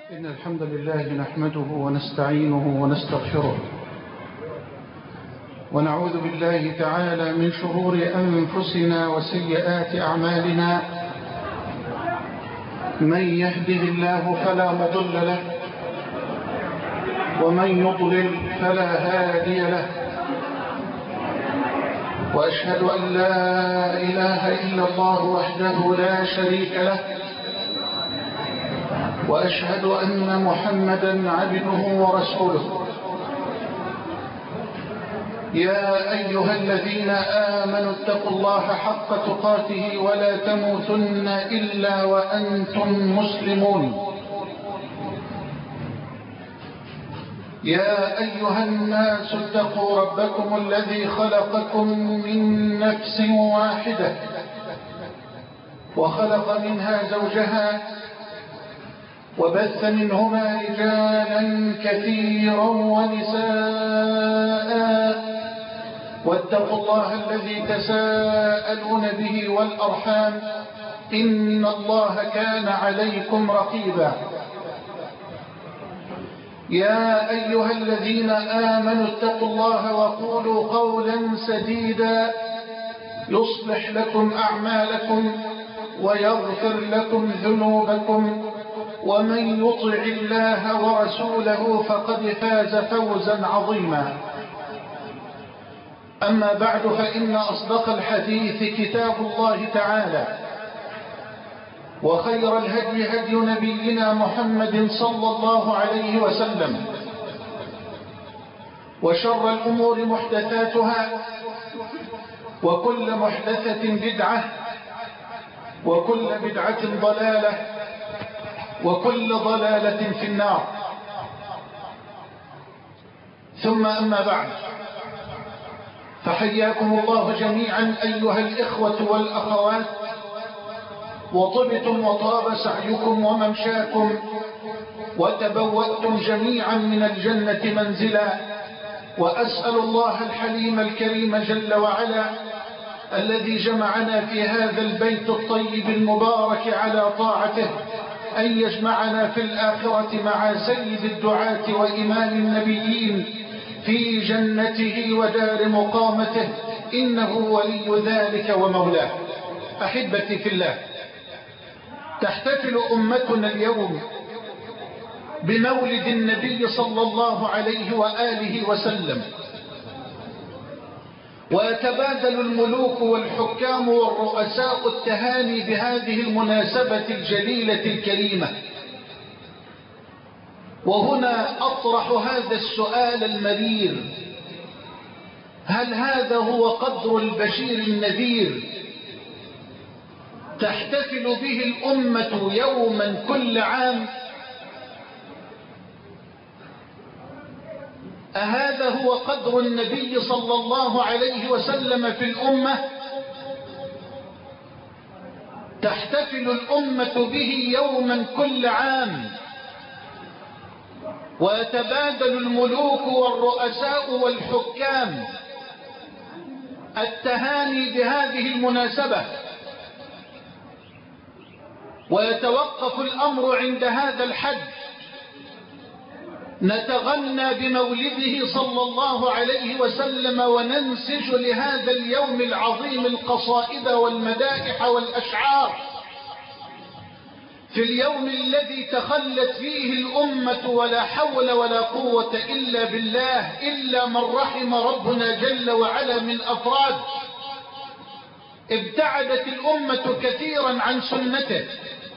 إن الحمد لله نحمده ونستعينه ونستغفره ونعوذ بالله تعالى من شرور أنفسنا وسيئات أعمالنا. من يهده الله فلا مضل له ومن يضلل فلا هادي له، وأشهد أن لا إله إلا الله وحده لا شريك له، وأشهد أن محمدا عبده ورسوله. يا أيها الذين آمنوا اتقوا الله حق تقاته ولا تموتن إلا وأنتم مسلمون. يا أيها الناس اتقوا ربكم الذي خلقكم من نفس واحدة وخلق منها زوجها وبث منهما رجالا كثيرا ونساء، واتقوا الله الذي تساءلون به والأرحام إن الله كان عليكم رقيبا. يا أيها الذين آمنوا اتقوا الله وقولوا قولا سديدا يصلح لكم أعمالكم ويغفر لكم ذنوبكم، ومن يطع الله ورسوله فقد فاز فوزا عظيما. أما بعد، فإن أصدق الحديث كتاب الله تعالى، وخير الهدي هدي نبينا محمد صلى الله عليه وسلم، وشر الأمور محدثاتها، وكل محدثة بدعة، وكل بدعة ضلالة، وكل ضلالة في النار. ثم أما بعد، فحياكم الله جميعا أيها الإخوة والأخوات، وطبتم وطاب سعيكم وممشاكم، وتبوأتم جميعا من الجنة منزلا. وأسأل الله الحليم الكريم جل وعلا الذي جمعنا في هذا البيت الطيب المبارك على طاعته أن يجمعنا في الآخرة مع سيد الدعاة وإمام النبيين في جنته ودار مقامته، إنه ولي ذلك ومولاه. أحبتي في الله، تحتفل أمتنا اليوم بمولد النبي صلى الله عليه وآله وسلم، ويتبادل الملوك والحكام والرؤساء التهاني بهذه المناسبة الجليلة الكريمة. وهنا أطرح هذا السؤال المرير: هل هذا هو قدر البشير النذير تحتفل به الأمة يوما كل عام؟ أهذا هو قدر النبي صلى الله عليه وسلم في الأمة تحتفل الأمة به يوما كل عام، ويتبادل الملوك والرؤساء والحكام التهاني بهذه المناسبة، ويتوقف الأمر عند هذا الحد؟ نتغنى بمولده صلى الله عليه وسلم وننسج لهذا اليوم العظيم القصائد والمدائح والأشعار، في اليوم الذي تخلت فيه الأمة ولا حول ولا قوة إلا بالله، إلا من رحم ربنا جل وعلا من أفراد. ابتعدت الأمة كثيرا عن سنته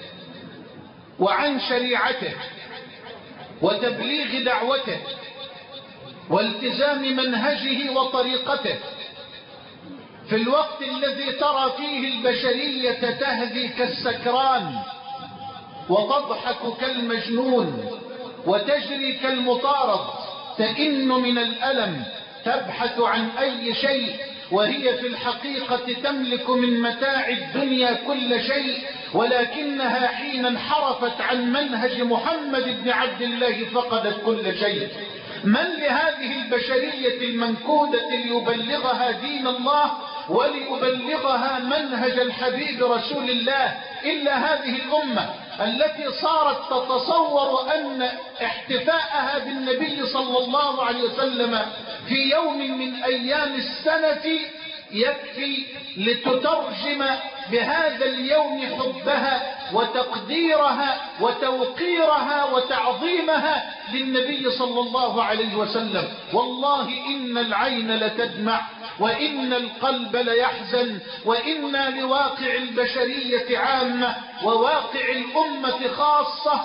وعن شريعته وتبليغ دعوته والتزام منهجه وطريقته، في الوقت الذي ترى فيه البشرية تهدي كالسكران وتضحك كالمجنون وتجري كالمطارد، تئن من الألم، تبحث عن أي شيء، وهي في الحقيقة تملك من متاع الدنيا كل شيء، ولكنها حين انحرفت عن منهج محمد بن عبد الله فقدت كل شيء. من لهذه البشرية المنكودة ليبلغها دين الله وليبلغها منهج الحبيب رسول الله إلا هذه الأمة؟ التي صارت تتصور أن احتفاءها بالنبي صلى الله عليه وسلم في يوم من أيام السنة يكفي لتترجم بهذا اليوم حبها وتقديرها وتوقيرها وتعظيمها للنبي صلى الله عليه وسلم. والله إن العين لتدمع وإن القلب ليحزن وإنا لواقع البشرية عامة وواقع الأمة خاصة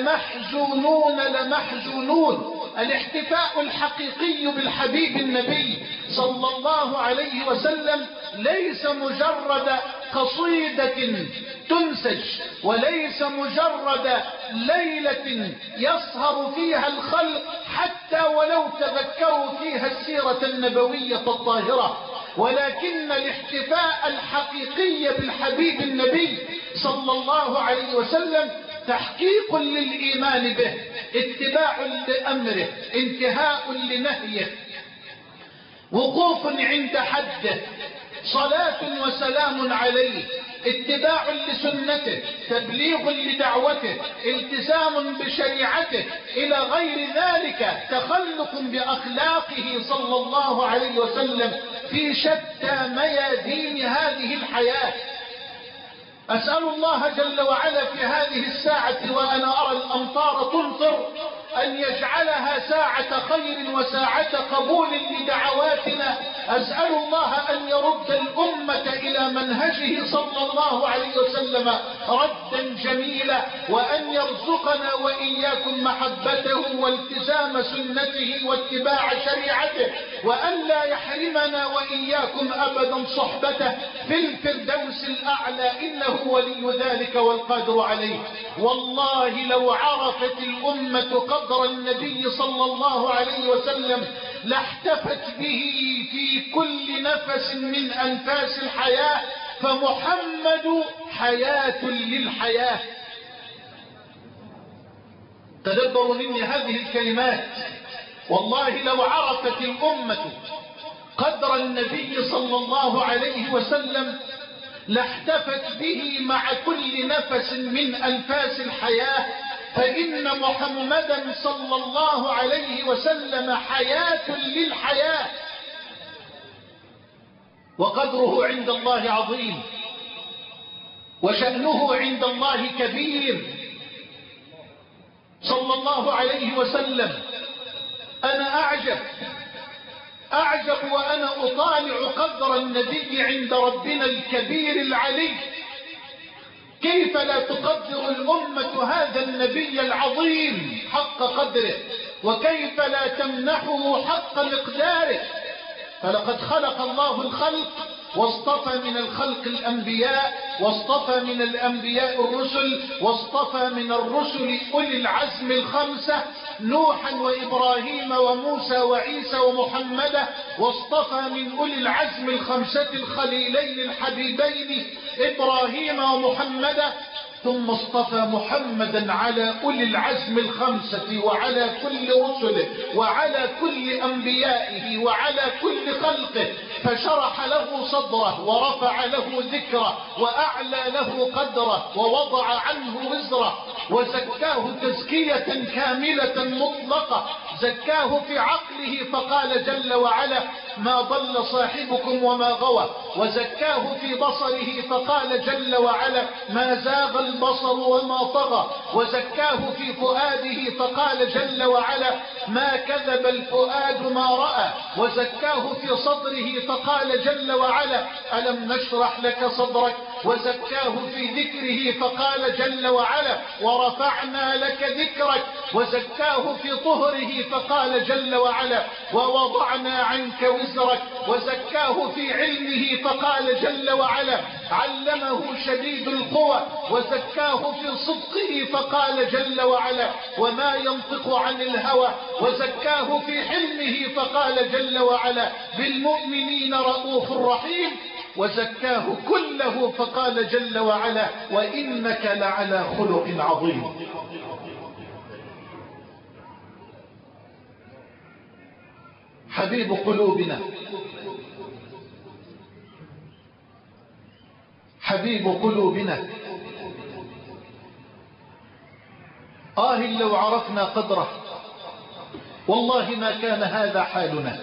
لمحزونون. الاحتفاء الحقيقي بالحبيب النبي صلى الله عليه وسلم ليس مجرد قصيدة تنسج، وليس مجرد ليلة يسهر فيها الخلق حتى ولو تذكروا فيها السيرة النبوية الطاهرة، ولكن الاحتفاء الحقيقي بالحبيب النبي صلى الله عليه وسلم تحقيق للإيمان به، اتباع لأمره، انتهاء لنهيه، وقوف عند حده، صلاة وسلام عليه، اتباع لسنته، تبليغ لدعوته، التزام بشريعته، إلى غير ذلك، تخلق بأخلاقه صلى الله عليه وسلم في شتى ميادين هذه الحياة. أسأل الله جل وعلا في هذه الساعة وأنا أرى الأمطار تمطر أن يجعلها ساعة خير وساعة قبول لدعواتنا. أسأل الله أن يرد الأمة إلى منهجه صلى الله عليه وسلم ردا جميلا، وأن يرزقنا وإياكم محبته والتزام سنته واتباع شريعته، وأن لا يحرمنا وإياكم أبدا صحبته في الفردوس الأعلى، إنه ولي ذلك والقادر عليه. والله لو عرفت الأمة قدر النبي صلى الله عليه وسلم لاحتفت به في كل نفس من أنفاس الحياة، فمحمد حياة للحياة. تدبروا مني هذه الكلمات، والله لو عرفت الأمة قدر النبي صلى الله عليه وسلم لاحتفت به مع كل نفس من أنفاس الحياة، فإن محمدا صلى الله عليه وسلم حياة للحياة، وقدره عند الله عظيم، وشأنه عند الله كبير صلى الله عليه وسلم. أنا أعجب وأنا أطالع قدر النبي عند ربنا الكبير العلي. كيف لا تقدر الأمة هذا النبي العظيم حق قدره، وكيف لا تمنحه حق مقداره؟ فلقد خلق الله الخلق واصطفى من الخلق الأنبياء، واصطفى من الأنبياء الرسل، واصطفى من الرسل أولي العزم الخمسة نوحا وإبراهيم وموسى وعيسى ومحمدا، واصطفى من أولي العزم الخمسة الخليلين الحبيبين إبراهيم ومحمدا، ثم اصطفى محمدا على أولي العزم الخمسة وعلى كل رسله وعلى كل أنبيائه وعلى كل خلقه، فشرح له صدره ورفع له ذكره وأعلى له قدره ووضع عنه وزره، وزكاه تزكية كاملة مطلقة، زكاه في عقله فقال جل وعلا ما ضل صاحبكم وما غوى، وزكاه في بصره فقال جل وعلا ما زاغ البصر وما طغى، وزكاه في فؤاده فقال جل وعلا ما كذب الفؤاد ما رأى، وزكاه في صدره فقال جل وعلا ألم نشرح لك صدرك، وزكاه في ذكره فقال جل وعلا ورفعنا لك ذكرك، وزكاه في طهره فقال جل وعلا ووضعنا عنك وزرك، وزكاه في علمه فقال جل وعلا علمه شديد القوى، وزكاه في صدقه فقال جل وعلا وما ينطق عن الهوى، وزكاه في حلمه فقال جل وعلا بالمؤمنين رؤوف رحيم، وزكاه كله فقال جل وعلا وإنك لعلى خلق عظيم. حبيب قلوبنا، حبيب قلوبنا، لو عرفنا قدره والله ما كان هذا حالنا.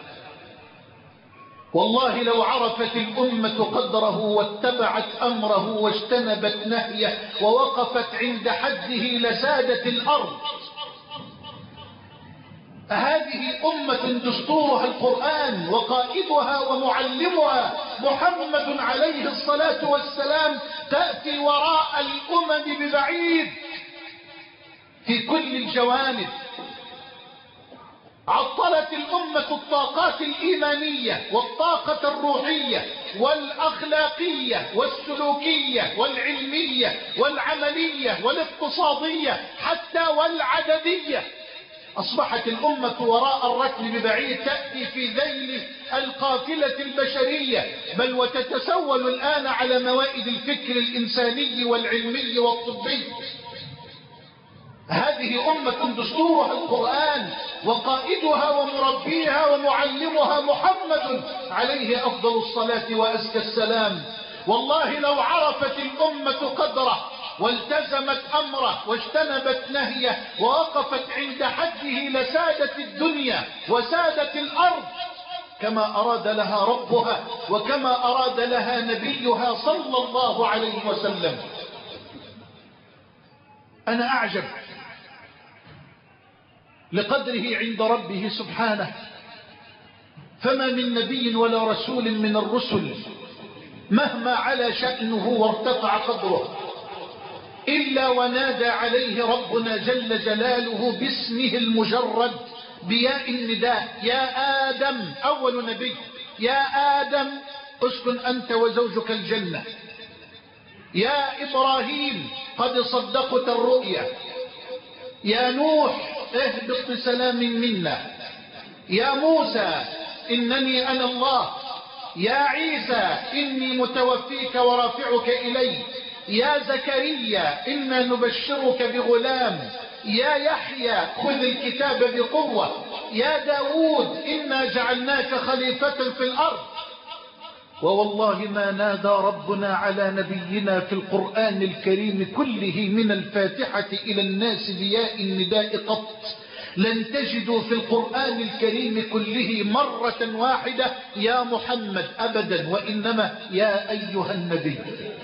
والله لو عرفت الأمة قدره واتبعت أمره واجتنبت نهيه ووقفت عند حده لسادت الأرض. هذه أمة دستورها القرآن وقائدها ومعلمها محمد عليه الصلاة والسلام، تأتي وراء الأمم ببعيد في كل الجوانب. عطلت الأمة الطاقات الإيمانية والطاقة الروحية والأخلاقية والسلوكية والعلمية والعملية والاقتصادية حتى والعددية. أصبحت الأمة وراء الركب ببعيد، تأتي في ذيل القافلة البشرية، بل وتتسول الآن على موائد الفكر الإنساني والعلمي والطبي. هذه أمة دستورها القرآن وقائدها ومربيها ومعلمها محمد عليه أفضل الصلاة وأزكى السلام. والله لو عرفت الأمة قدره والتزمت أمره واجتنبت نهيه ووقفت عند حده لسادت الدنيا وسادت الأرض كما أراد لها ربها وكما أراد لها نبيها صلى الله عليه وسلم. أنا أعجب لقدره عند ربه سبحانه، فما من نبي ولا رسول من الرسل مهما علا شأنه وارتفع قدره إلا ونادى عليه ربنا جل جلاله باسمه المجرد بياء النداء: يا آدم. أول نبي: يا آدم اسكن أنت وزوجك الجنة. يا إبراهيم قد صدقت الرؤيا. يا نوح اهبط بسلام منا. يا موسى إنني أنا الله. يا عيسى إني متوفيك ورافعك إلي. يا زكريا إنا نبشرك بغلام. يا يحيى خذ الكتاب بقوة. يا داود إنا جعلناك خليفة في الأرض. ووالله ما نادى ربنا على نبينا في القرآن الكريم كله من الفاتحة إلى الناس بياء النداء قط. لن تجدوا في القرآن الكريم كله مرة واحدة يا محمد أبدا، وإنما يا أيها النبي.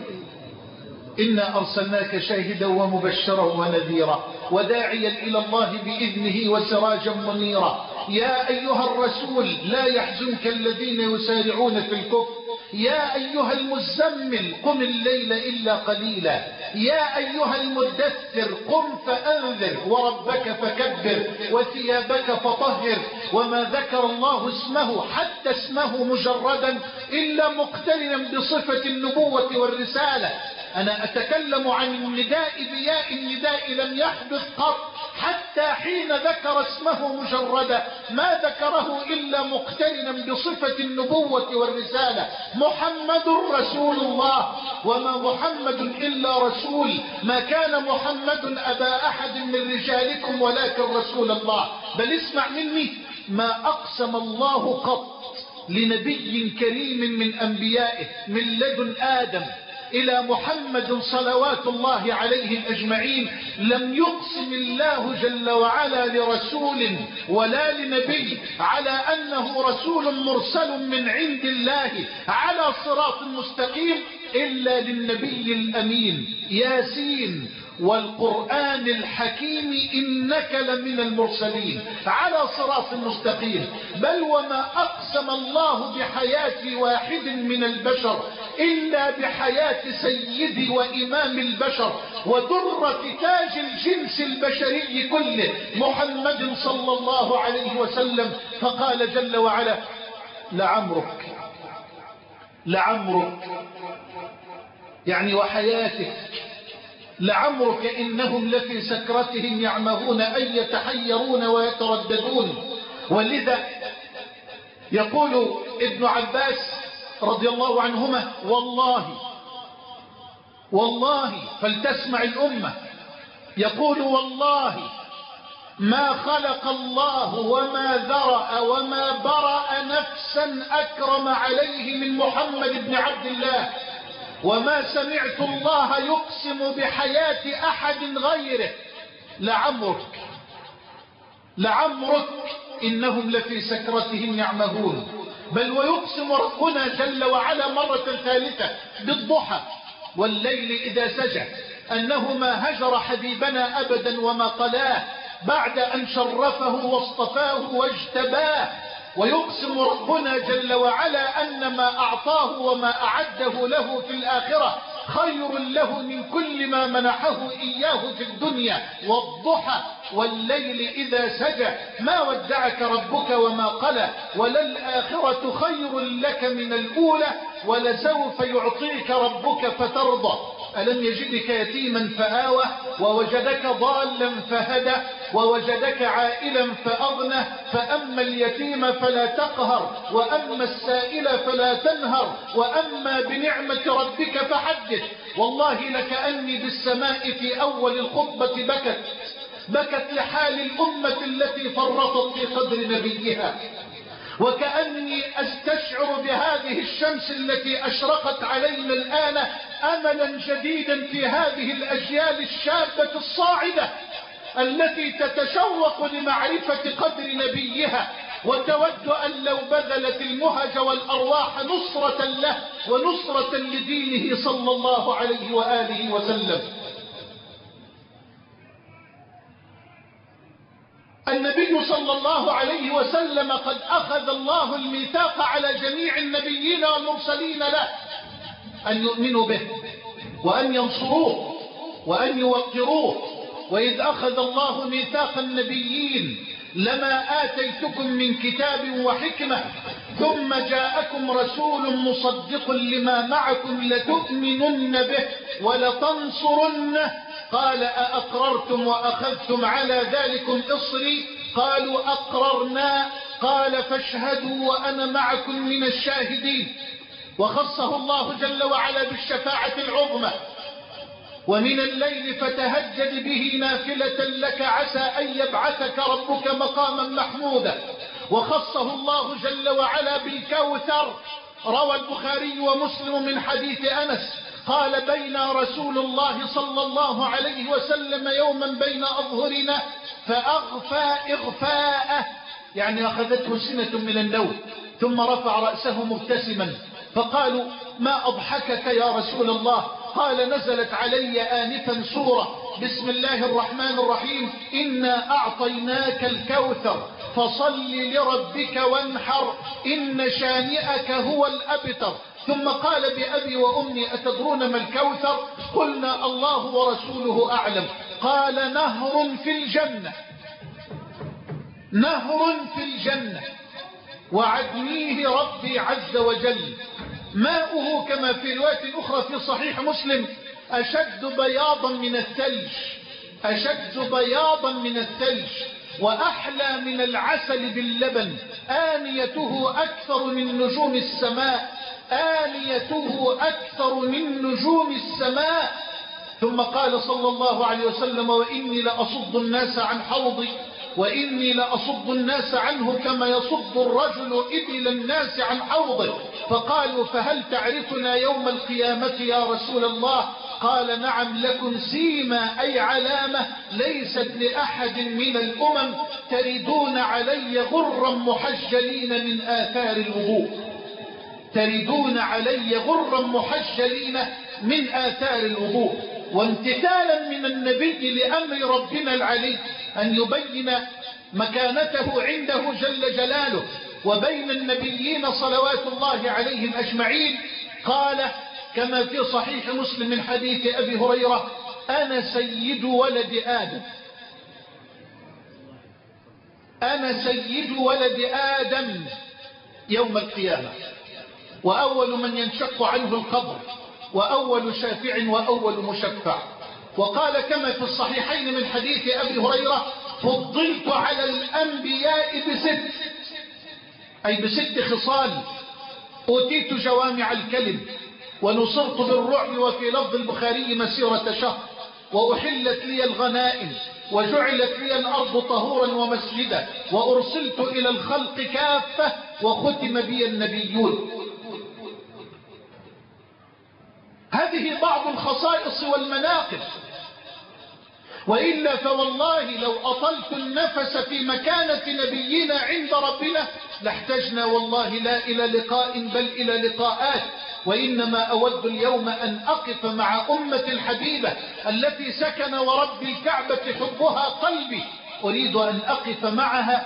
إنا أرسلناك شاهدا ومبشرا ونذيرا وداعيا إلى الله بإذنه وسراجا منيرا. يا أيها الرسول لا يحزنك الذين يسارعون في الكفر. يا أيها المزمل قم الليل إلا قليلا. يا أيها المدثر قم فأنذر وربك فكبر وثيابك فطهر. وما ذكر الله اسمه حتى اسمه مجردا إلا مقترنا بصفة النبوة والرسالة. أنا أتكلم عن النداء بياء النداء لم يحدث قط حتى حين ذكر اسمه مجردا ما ذكره إلا مقترنا بصفة النبوة والرسالة. محمد رسول الله وما محمد إلا رسول. ما كان محمد أبا أحد من رجالكم ولكن رسول الله. بل اسمع مني، ما أقسم الله قط لنبي كريم من أنبيائه من لدن آدم إلى محمد صلوات الله عليهم أجمعين لم يقسم الله جل وعلا لرسول ولا لنبي على أنه رسول مرسل من عند الله على صراط مستقيم إلا للنبي الأمين ياسين والقرآن الحكيم إنك لمن المرسلين على صراط مستقيم. بل وما أقسم الله بحياة واحد من البشر إلا بحياة سيد وإمام البشر ودرة تاج الجنس البشري كله محمد صلى الله عليه وسلم. فقال جل وعلا: لعمرك يعني وحياتك، لعمرك إنهم لفي سكرتهم يعمهون أي يتحيرون ويترددون. ولذا يقول ابن عباس رضي الله عنهما: والله فلتسمع الأمة، يقول: والله ما خلق الله وما ذرأ وما برأ نفسا أكرم عليه من محمد بن عبد الله، وما سمعت الله يقسم بحياة أحد غيره لعمرك إنهم لفي سكرتهم يعمهون. بل ويقسم ربنا جل وعلا مرة ثالثة بالضحى والليل إذا سجى أنه ما هجر حبيبنا أبدا وما قلاه بعد أن شرفه واصطفاه واجتباه. ويقسم ربنا جل وعلا أن ما أعطاه وما أعده له في الآخرة خير له من كل ما منحه إياه في الدنيا. والضحى والليل إذا سجى ما ودعك ربك وما قلى وللآخرة خير لك من الأولى ولسوف يعطيك ربك فترضى. ألم يجدك يتيما فآوى ووجدك ضالا فهدى ووجدك عائلا فأغنى فأما اليتيم فلا تقهر وأما السائل فلا تنهر وأما بنعمة ربك فحدث. والله لكأني بالسماء في أول الخطبة بكت لحال الأمة التي فرطت في قدر نبيها، وكأني أستشعر بهذه الشمس التي أشرقت علينا الآن أملا جديدا في هذه الأجيال الشابة الصاعدة التي تتشوق لمعرفة قدر نبيها وتود أن لو بذلت المهج والأرواح نصرة له ونصرة لدينه صلى الله عليه وآله وسلم. النبي صلى الله عليه وسلم قد أخذ الله الميثاق على جميع النبيين والمرسلين له أن يؤمنوا به وأن ينصروه وأن يوقروه. وإذ أخذ الله ميثاق النبيين لما آتيتكم من كتاب وحكمة ثم جاءكم رسول مصدق لما معكم لتؤمنن به ولتنصرنه قال أأقررتم وأخذتم على ذلكم إصري قالوا أقررنا قال فاشهدوا وأنا معكم من الشاهدين. وخصه الله جل وعلا بالشفاعة العظمى ومن الليل فتهجد به نافلة لك عسى أن يبعثك ربك مقاما محمودا. وخصه الله جل وعلا بالكوثر. روى البخاري ومسلم من حديث أنس قال بين رسول الله صلى الله عليه وسلم يوما بين أظهرنا فأغفى إغفاءه يعني أخذته سنة من النوم ثم رفع رأسه مبتسما فقالوا ما أضحكك يا رسول الله؟ قال نزلت علي آنفا سورة بسم الله الرحمن الرحيم إنا أعطيناك الكوثر فصل لربك وانحر إن شانئك هو الأبتر. ثم قال بأبي وأمي أتدرون ما الكوثر؟ قلنا الله ورسوله أعلم. قال نهر في الجنة، نهر في الجنة وعدنيه ربي عز وجل ماؤه كما في رواية أخرى في صحيح مسلم أشد بياضا من الثلج، أشد بياضا من الثلج وأحلى من العسل باللبن آنيته أكثر من نجوم السماء، آنيته أكثر من نجوم السماء. ثم قال صلى الله عليه وسلم وإني لأصد الناس عن حوضي وإني لأصد الناس عنه كما يصد الرجل إبل الناس عن حوضه. فقالوا فهل تعرفنا يوم القيامة يا رسول الله؟ قال نعم لكم سيما أي علامة ليست لأحد من الأمم تردون علي غرا محجلين من آثار الوضوء، تردون علي غرا محجلين من آثار الوضوء. وامتثالا من النبي لأمر ربنا العلي أن يبين مكانته عنده جل جلاله وبين النبيين صلوات الله عليهم أجمعين قال كما في صحيح مسلم من حديث أبي هريرة أنا سيد ولد آدم، أنا سيد ولد آدم يوم القيامة وأول من ينشق عنه القبر وأول شافع وأول مشفع. وقال كما في الصحيحين من حديث أبي هريرة فضلت على الأنبياء بست، أي بست خصال أوتيت جوامع الكلم ونصرت بالرعب وفي لفظ البخاري مسيرة شهر وأحلت لي الغنائم وجعلت لي الأرض طهورا ومسجدا وأرسلت إلى الخلق كافة وختم بي النبيون. هذه بعض الخصائص والمناقب. وإلا فوالله لو أطلت النفس في مكانة نبينا عند ربنا لاحتجنا والله لا إلى لقاء بل إلى لقاءات. وإنما أود اليوم أن أقف مع أمة الحبيبة التي سكن ورب الكعبة حبها قلبي، أريد أن أقف معها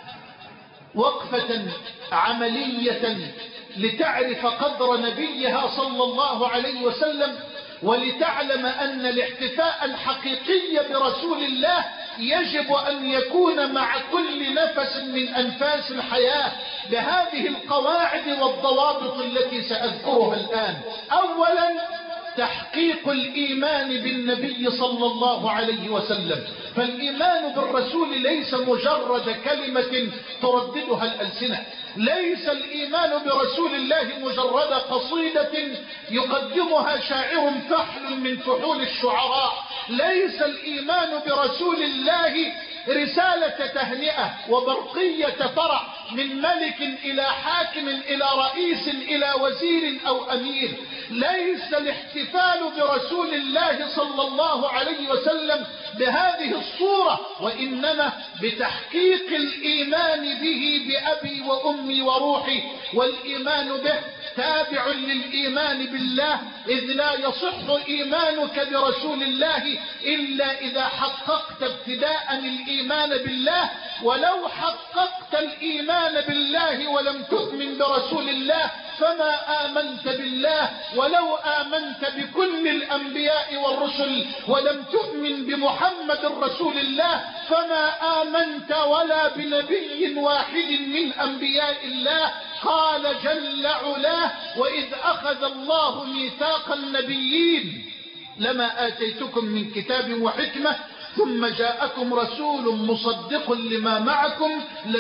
وقفة عملية لتعرف قدر نبيها صلى الله عليه وسلم، ولتعلم أن الاحتفاء الحقيقي برسول الله يجب أن يكون مع كل نفس من أنفاس الحياة بهذه القواعد والضوابط التي سأذكرها الآن. أولا، تحقيق الإيمان بالنبي صلى الله عليه وسلم. فالإيمان بالرسول ليس مجرد كلمة ترددها الألسنة، ليس الإيمان برسول الله مجرد قصيدة يقدمها شاعر فحل من فحول الشعراء، ليس الإيمان برسول الله رسالة تهنئة وبرقية فرح من ملك إلى حاكم إلى رئيس إلى وزير أو أمير، ليس الاحتفال برسول الله صلى الله عليه وسلم بهذه الصورة، وإنما بتحقيق الإيمان به بأبي وأمي وروحي. والإيمان به تابع للإيمان بالله، إذ لا يصح إيمانك برسول الله إلا إذا حققت ابتداء الإيمان بالله. ولو حققت الإيمان بالله ولم تؤمن برسول الله فما آمنت بالله. ولو آمنت بكل الأنبياء والرسل ولم تؤمن بمحمد رسول الله فما آمنت ولا بنبي واحد من أنبياء الله. قال جل علاه: وإذ أخذ الله ميثاق النبيين لما آتيتكم من كتاب وحكمة ثم جاءكم رسول مصدق لما معكم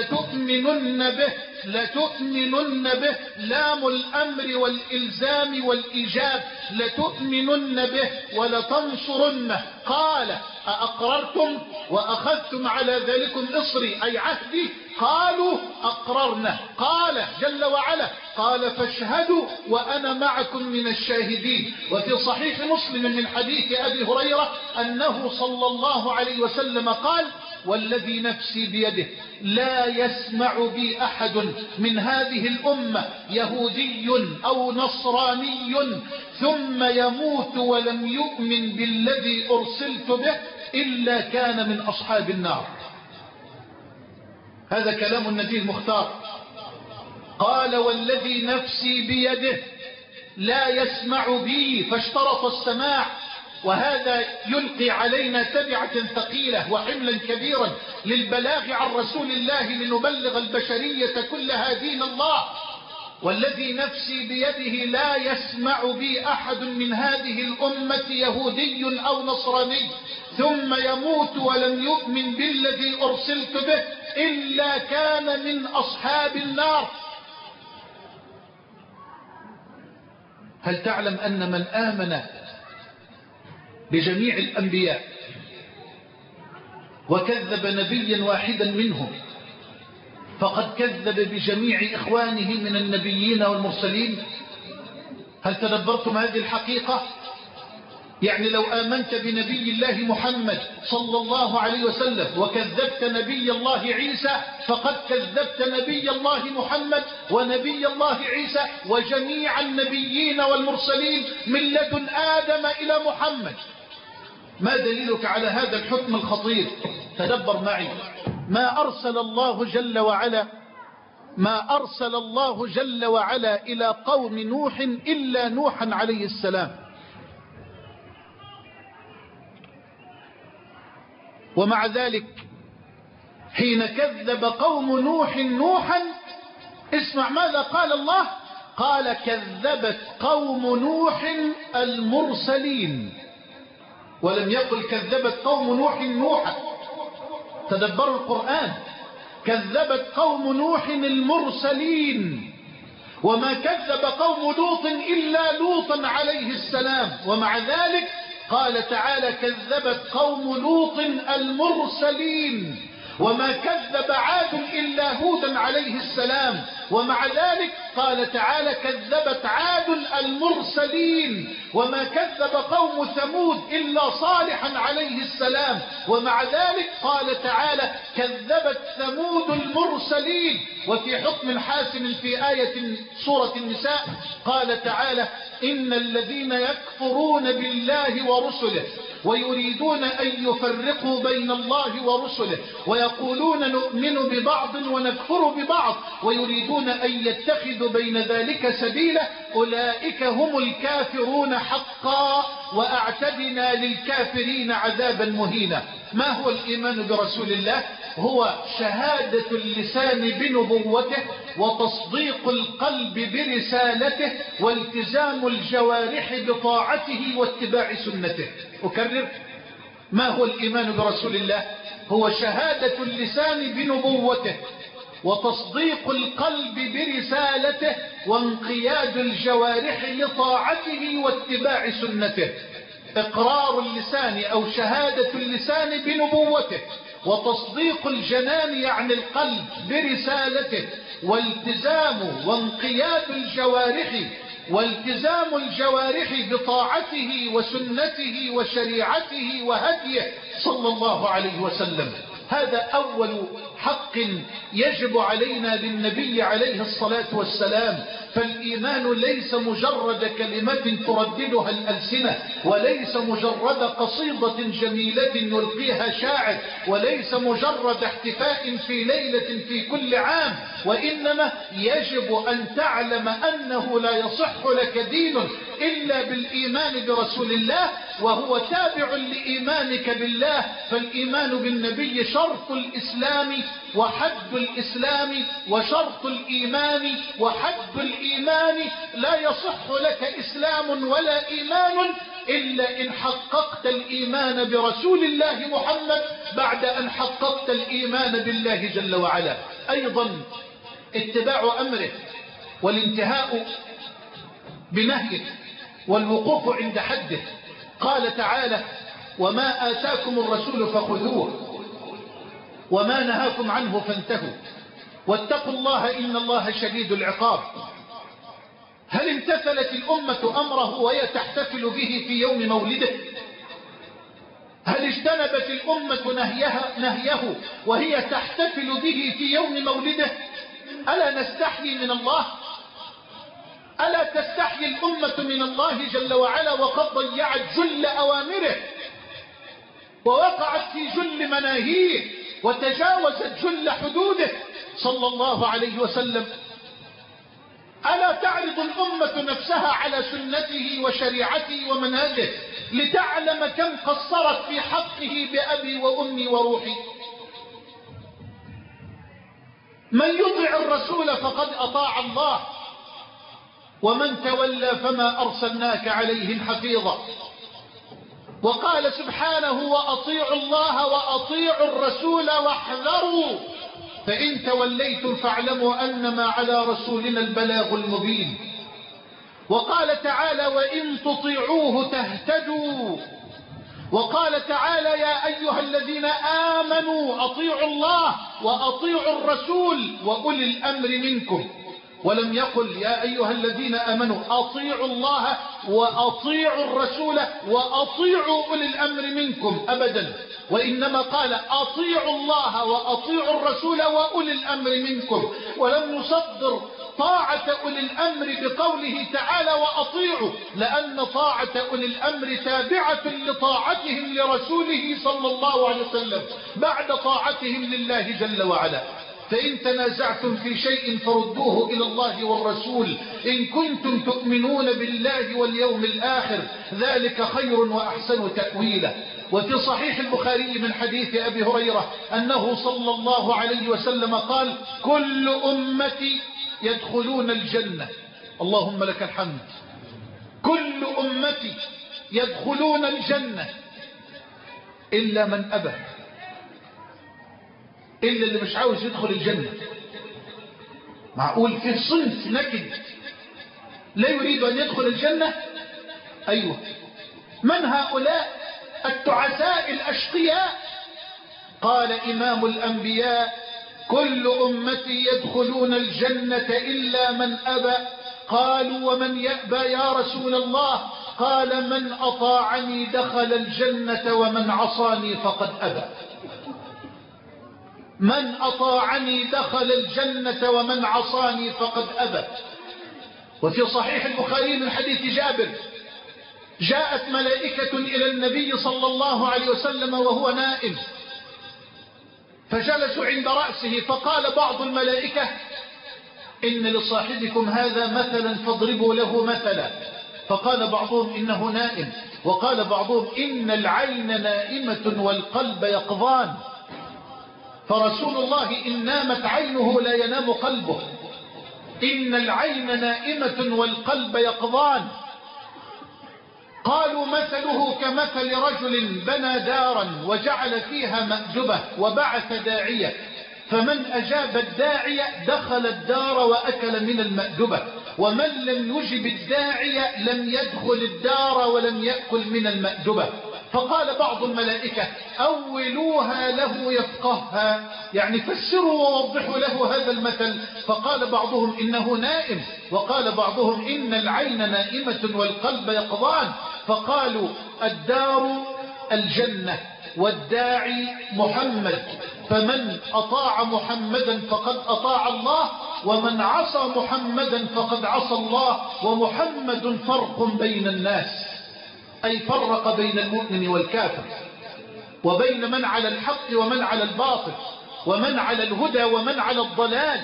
لتؤمنن به لام الأمر والإلزام والإيجاب، لتؤمنن به ولتنصرنه. قال: أأقررتم وأخذتم على ذلكم إصري أي عهدي؟ قالوا: أقررنا. قال جل وعلا: قال فاشهدوا وأنا معكم من الشاهدين. وفي صحيح مسلم من حديث أبي هريرة أنه صلى الله عليه وسلم قال: والذي نفسي بيده لا يسمع بي أحد من هذه الأمة يهودي أو نصراني ثم يموت ولم يؤمن بالذي أرسلت به إلا كان من أصحاب النار. هذا كلام النبي المختار. قال: والذي نفسي بيده لا يسمع بي، فاشترط السماع، وهذا يلقي علينا تبعة ثقيلة وحملا كبيرا للبلاغ عن رسول الله لنبلغ البشرية كلها دين الله. والذي نفسي بيده لا يسمع بي أحد من هذه الأمة يهودي أو نصراني ثم يموت ولم يؤمن بالذي أرسلت به إلا كان من أصحاب النار. هل تعلم أن من آمن بجميع الأنبياء وكذب نبيا واحدا منهم فقد كذب بجميع إخوانه من النبيين والمرسلين؟ هل تدبرتم هذه الحقيقة؟ يعني لو آمنت بنبي الله محمد صلى الله عليه وسلم وكذبت نبي الله عيسى فقد كذبت نبي الله محمد ونبي الله عيسى وجميع النبيين والمرسلين من لدن آدم إلى محمد. ما دليلك على هذا الحكم الخطير؟ تدبر معي. ما أرسل الله جل وعلا إلى قوم نوح إلا نوحا عليه السلام، ومع ذلك حين كذب قوم نوح نوحا اسمع ماذا قال الله. قال: كذبت قوم نوح المرسلين، ولم يقل كذبت قوم نوح نوحا. تدبروا القرآن. كذبت قوم نوح المرسلين، وما كذب قوم لوط إلا لوطا عليه السلام، ومع ذلك قال تعالى: كذبت قوم لوط المرسلين، وما كذب عاد إلا هودا عليه السلام، ومع ذلك قال تعالى كذبت عاد المرسلين وما كذب قوم ثمود إلا صالحا عليه السلام، ومع ذلك قال تعالى كذبت ثمود المرسلين. وفي حكم حاسم في آية سورة النساء قال تعالى إن الذين يكفرون بالله ورسله ويريدون أن يفرقوا بين الله ورسله ويقولون نؤمن ببعض ونكفر ببعض ويريدون أن يتخذوا بين ذلك سبيلا أولئك هم الكافرون حقا وأعتدنا للكافرين عذابا مهينا. ما هو الإيمان برسول الله؟ هو شهادة اللسان بنبوته وتصديق القلب برسالته والتزام الجوارح بطاعته واتباع سنته. أكرر، ما هو الإيمان برسول الله؟ هو شهادة اللسان بنبوته وتصديق القلب برسالته وانقياد الجوارح لطاعته واتباع سنته. إقرار اللسان أو شهادة اللسان بنبوته وتصديق الجنان يعني القلب برسالته والتزام وانقياد الجوارح بطاعته وسنته وشريعته وهديه صلى الله عليه وسلم. هذا أول حق يجب علينا للنبي عليه الصلاة والسلام. فالإيمان ليس مجرد كلمة ترددها الألسنة، وليس مجرد قصيدة جميلة يلقيها شاعر، وليس مجرد احتفاء في ليلة في كل عام، وإنما يجب أن تعلم أنه لا يصح لك دين إلا بالإيمان برسول الله، وهو تابع لإيمانك بالله. فالإيمان بالنبي شرط الإسلام وحد الإسلام وشرط الإيمان وحد الإيمان. لا يصح لك إسلام ولا إيمان إلا إن حققت الإيمان برسول الله محمد بعد أن حققت الإيمان بالله جل وعلا. أيضا اتباع أمره والانتهاء بنهيه والوقوف عند حده. قال تعالى وما آتاكم الرسول فخذوه وما نهاكم عنه فانتهوا واتقوا الله إن الله شديد العقاب. هل امتثلت الأمة أمره وهي تحتفل به في يوم مولده؟ هل اجتنبت الأمة نهيه وهي تحتفل به في يوم مولده؟ ألا نستحيي من الله؟ ألا تستحيي الأمة من الله جل وعلا وقد ضيعت جل أوامره ووقعت في جل مناهيه وتجاوزت جل حدوده صلى الله عليه وسلم؟ ألا تعرض الأمة نفسها على سنته وشريعته ومنهجه لتعلم كم قصرت في حقه بأبي وأمي وروحي؟ من يطع الرسول فقد أطاع الله ومن تولى فما أرسلناك عليهم حفيظا. وقال سبحانه وأطيعوا الله وأطيعوا الرسول واحذروا فإن توليتم فاعلموا أنما على رسولنا البلاغ المبين. وقال تعالى وإن تطيعوه تهتدوا. وقال تعالى يا أيها الذين آمنوا أطيعوا الله وأطيعوا الرسول وأولي الأمر منكم. ولم يقل يا أيها الذين آمنوا أطيعوا الله وأطيعوا الرسول وأطيعوا أولي الأمر منكم أبدا، وإنما قال أطيعوا الله وأطيعوا الرسول وأولي الأمر منكم. ولم يصدر طاعة أولي الأمر بقوله تعالى وأطيعوا، لأن طاعة أولي الأمر تابعة لطاعتهم لرسوله صلى الله عليه وسلم بعد طاعتهم لله جل وعلا. فإن تنازعتم في شيء فردوه إلى الله والرسول إن كنتم تؤمنون بالله واليوم الآخر ذلك خير وأحسن تأويلا. وفي صحيح البخاري من حديث أبي هريرة أنه صلى الله عليه وسلم قال كل أمتي يدخلون الجنة. اللهم لك الحمد. كل أمتي يدخلون الجنة إلا من أبى، إلا اللي مش عاوز يدخل الجنة. معقول في صنف نكد لا يريد أن يدخل الجنة؟ أيوة. من هؤلاء التعساء الأشقياء؟ قال إمام الأنبياء كل أمتي يدخلون الجنة إلا من أبى. قالوا ومن يأبى يا رسول الله؟ قال من أطاعني دخل الجنة ومن عصاني فقد أبى. من أطاعني دخل الجنة ومن عصاني فقد أبى. وفي صحيح البخاري من حديث جابر: جاءت ملائكة إلى النبي صلى الله عليه وسلم وهو نائم، فجلسوا عند رأسه، فقال بعض الملائكة: إن لصاحبكم هذا مثلا فاضربوا له مثلا. فقال بعضهم: إنه نائم. وقال بعضهم: إن العين نائمة والقلب يقظان. فرسول الله إن نامت عينه لا ينام قلبه. إن العين نائمة والقلب يقظان. قالوا: مثله كمثل رجل بنى دارا وجعل فيها مأدبة وبعث داعية، فمن أجاب الداعية دخل الدار وأكل من المأدبة، ومن لم يجب الداعية لم يدخل الدار ولم يأكل من المأدبة. فقال بعض الملائكة: أولوها له يفقهها، يعني فسروا ووضحوا له هذا المثل. فقال بعضهم: إنه نائم. وقال بعضهم: إن العين نائمة والقلب يقظان. فقالوا: الدار الجنة والداعي محمد، فمن أطاع محمدا فقد أطاع الله، ومن عصى محمدا فقد عصى الله، ومحمد فرق بين الناس، أي فرق بين المؤمن والكافر، وبين من على الحق ومن على الباطل، ومن على الهدى ومن على الضلال.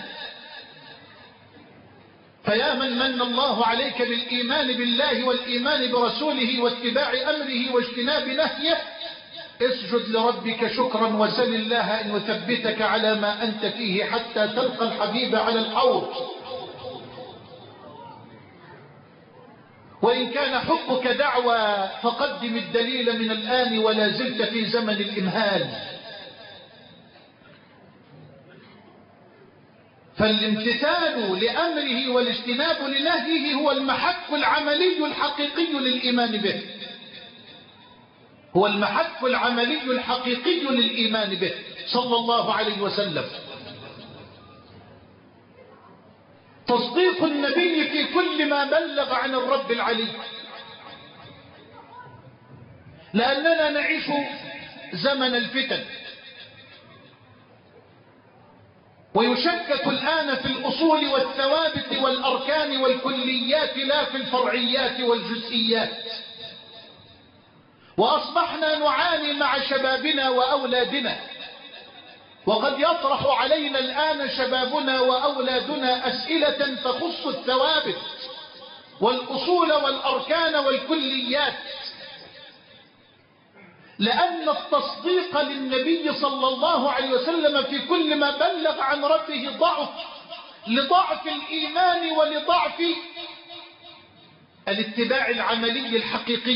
فيا من من الله عليك بالإيمان بالله والإيمان برسوله واتباع أمره واجتناب نهيه، اسجد لربك شكرا وسل الله أن يثبتك على ما أنت فيه حتى تلقى الحبيب على الحوض. وإن كان حبك دعوى فقدم الدليل من الآن ولا زلت في زمن الإمهال. فالامتثال لأمره والاجتناب لنهيه هو المحك العملي الحقيقي للإيمان به، هو المحك العملي الحقيقي للإيمان به صلى الله عليه وسلم. تصديق النبي في كل ما بلغ عن الرب العلي، لأننا نعيش زمن الفتن، ويشكك الآن في الأصول والثوابت والأركان والكليات لا في الفرعيات والجزئيات. وأصبحنا نعاني مع شبابنا وأولادنا، وقد يطرح علينا الآن شبابنا وأولادنا أسئلة تخص الثوابت والأصول والأركان والكليات، لأن التصديق للنبي صلى الله عليه وسلم في كل ما بلغ عن ربه ضعف، لضعف الإيمان ولضعف الاتباع العملي الحقيقي.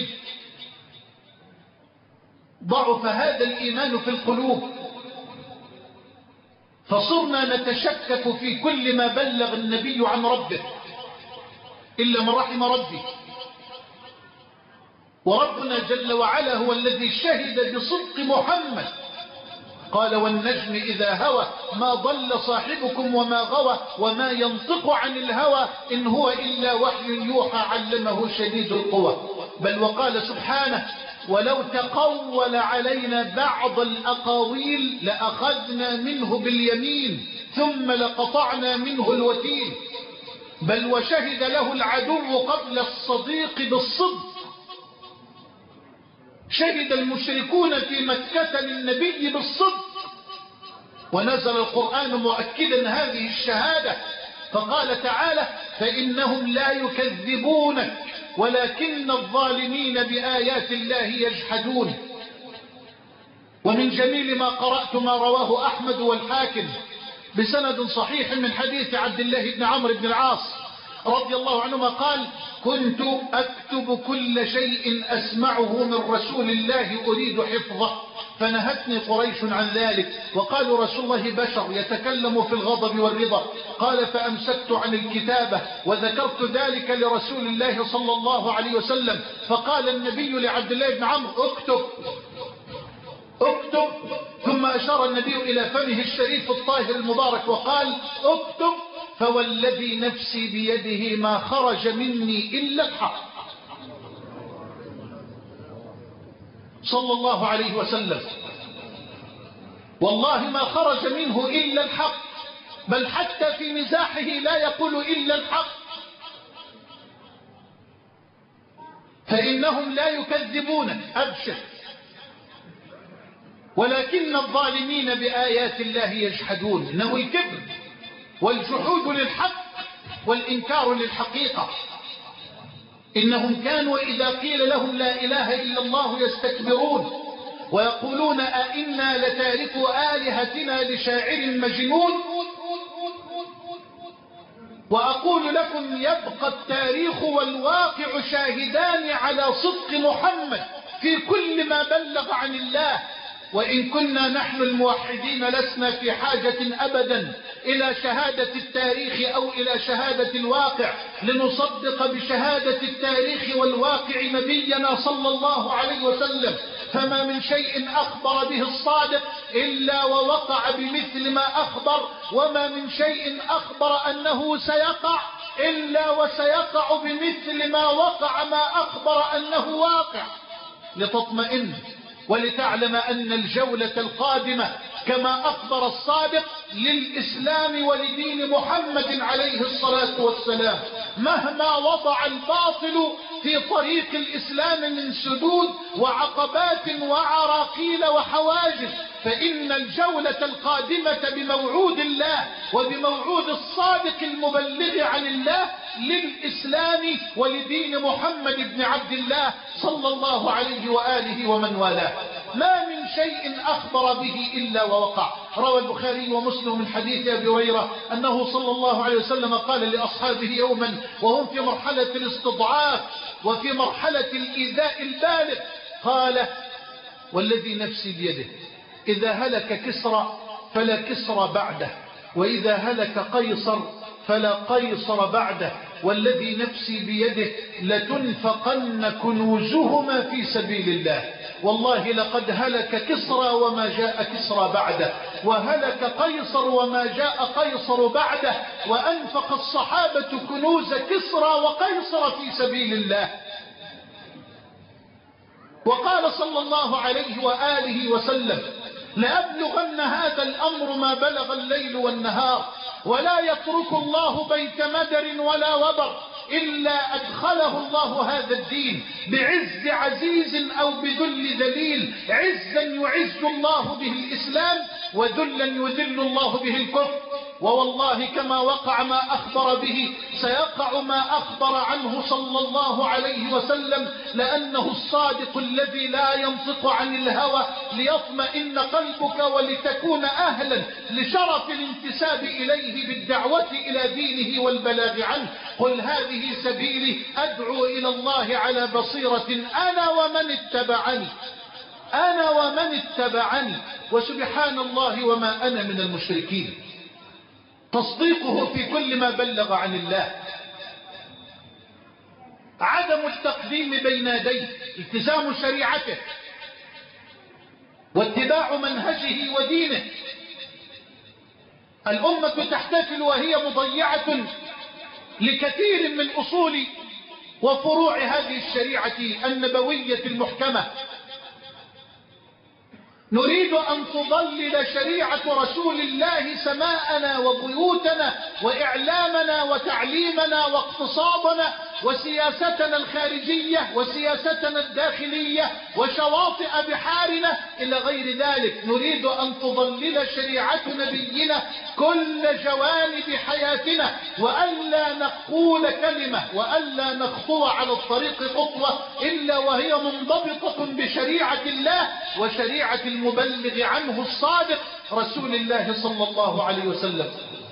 ضعف هذا الإيمان في القلوب، فصرنا نتشكك في كل ما بلغ النبي عن ربه إلا من رحم ربي. وربنا جل وعلا هو الذي شهد بصدق محمد، قال: والنجم إذا هوى ما ضل صاحبكم وما غوى وما ينطق عن الهوى إن هو إلا وحي يوحى علمه شديد القوى. بل وقال سبحانه: ولو تقول علينا بعض الأقاويل لأخذنا منه باليمين ثم لقطعنا منه الوتين. بل وشهد له العدو قبل الصديق بالصدق، شهد المشركون في مكة للنبي بالصدق، ونزل القرآن مؤكدا هذه الشهادة، فقال تعالى: فإنهم لا يكذبونك ولكن الظالمين بآيات الله يجحدون. ومن جميل ما قرأت ما رواه أحمد والحاكم بسند صحيح من حديث عبد الله بن عمرو بن العاص رضي الله عنهما قال: كنت أكتب كل شيء أسمعه من رسول الله أريد حفظه، فنهتني قريش عن ذلك، وقالوا: رسول الله بشر يتكلم في الغضب والرضا. قال: فأمسكت عن الكتابة وذكرت ذلك لرسول الله صلى الله عليه وسلم، فقال النبي لعبد الله بن عمرو: اكتب اكتب. ثم أشار النبي إلى فمه الشريف الطاهر المبارك وقال اكتب فوالذي نفسي بيده ما خرج مني إلا الحق. صلى الله عليه وسلم والله ما خرج منه إلا الحق، بل حتى في مزاحه لا يقول إلا الحق، فإنهم لا يكذبونك أبشر، ولكن الظالمين بآيات الله يجحدون. إنه الكبر والجحود للحق والإنكار للحقيقة. إنهم كانوا إذا قيل لهم لا إله إلا الله يستكبرون ويقولون أئنا لتاركو آلهتنا لشاعر مجنون. وأقول لكم يبقى التاريخ والواقع شاهدان على صدق محمد في كل ما بلغ عن الله. وإن كنا نحن الموحدين لسنا في حاجة أبدا إلى شهادة التاريخ أو إلى شهادة الواقع لنصدق بشهادة التاريخ والواقع نبينا صلى الله عليه وسلم. فما من شيء أخبر به الصادق إلا ووقع بمثل ما أخبر، وما من شيء أخبر أنه سيقع إلا وسيقع بمثل ما وقع ما أخبر أنه واقع، لتطمئن ولتعلم أن الجولة القادمة كما أخبر الصادق للإسلام ولدين محمد عليه الصلاة والسلام. مهما وضع الباطل في طريق الإسلام من سدود وعقبات وعراقيل وحواجز، فإن الجولة القادمة بموعود الله وبموعود الصادق المبلغ عن الله للإسلام ولدين محمد بن عبد الله صلى الله عليه وآله ومن والاه. ما من شيء أخبر به إلا ووقع. روى البخاري ومسلم من حديث أبي هريرة أنه صلى الله عليه وسلم قال لأصحابه يوما وهم في مرحلة الاستضعاف وفي مرحلة الإيذاء البالغ، قال والذي نفسي بيده إذا هلك كسرى فلا كسرى بعده، وإذا هلك قيصر فلا قيصر بعده، والذي نفسي بيده لتنفقن كنوزهما في سبيل الله. والله لقد هلك كسرى وما جاء كسرى بعده، وهلك قيصر وما جاء قيصر بعده، وأنفق الصحابة كنوز كسرى وقيصر في سبيل الله. وقال صلى الله عليه وآله وسلم لأبلغن هذا الأمر ما بلغ الليل والنهار، ولا يترك الله بيت مدر ولا وبر إلا أدخله الله هذا الدين بعز عزيز أو بذل ذليل، عزا يعز الله به الإسلام وذلا يذل الله به الكفر. ووالله كما وقع ما أخبر به سيقع ما أخبر عنه صلى الله عليه وسلم، لأنه الصادق الذي لا ينطق عن الهوى ليطمئن قلبك ولتكون أهلا لشرف الانتساب إليه بالدعوة إلى دينه والبلاغ عنه. قل هذه سبيلي أدعو إلى الله على بصيرة أنا ومن اتبعني وسبحان الله وما أنا من المشركين. تصديقه في كل ما بلغ عن الله، عدم التقديم بين يديه، التزام شريعته واتباع منهجه ودينه. الأمة تحتفل وهي مضيعة لكثير من أصول وفروع هذه الشريعة النبوية المحكمة. نريد أن تضلل شريعة رسول الله سماءنا وبيوتنا وإعلامنا وتعليمنا واقتصادنا وسياستنا الخارجية وسياستنا الداخلية وشواطئ بحارنا إلى غير ذلك. نريد أن تضلل شريعة نبينا كل جوانب حياتنا، وألا نقول كلمة وألا نخطو على الطريق خطوة إلا وهي منضبطة بشريعة الله وشريعة المبلغ عنه الصادق رسول الله صلى الله عليه وسلم.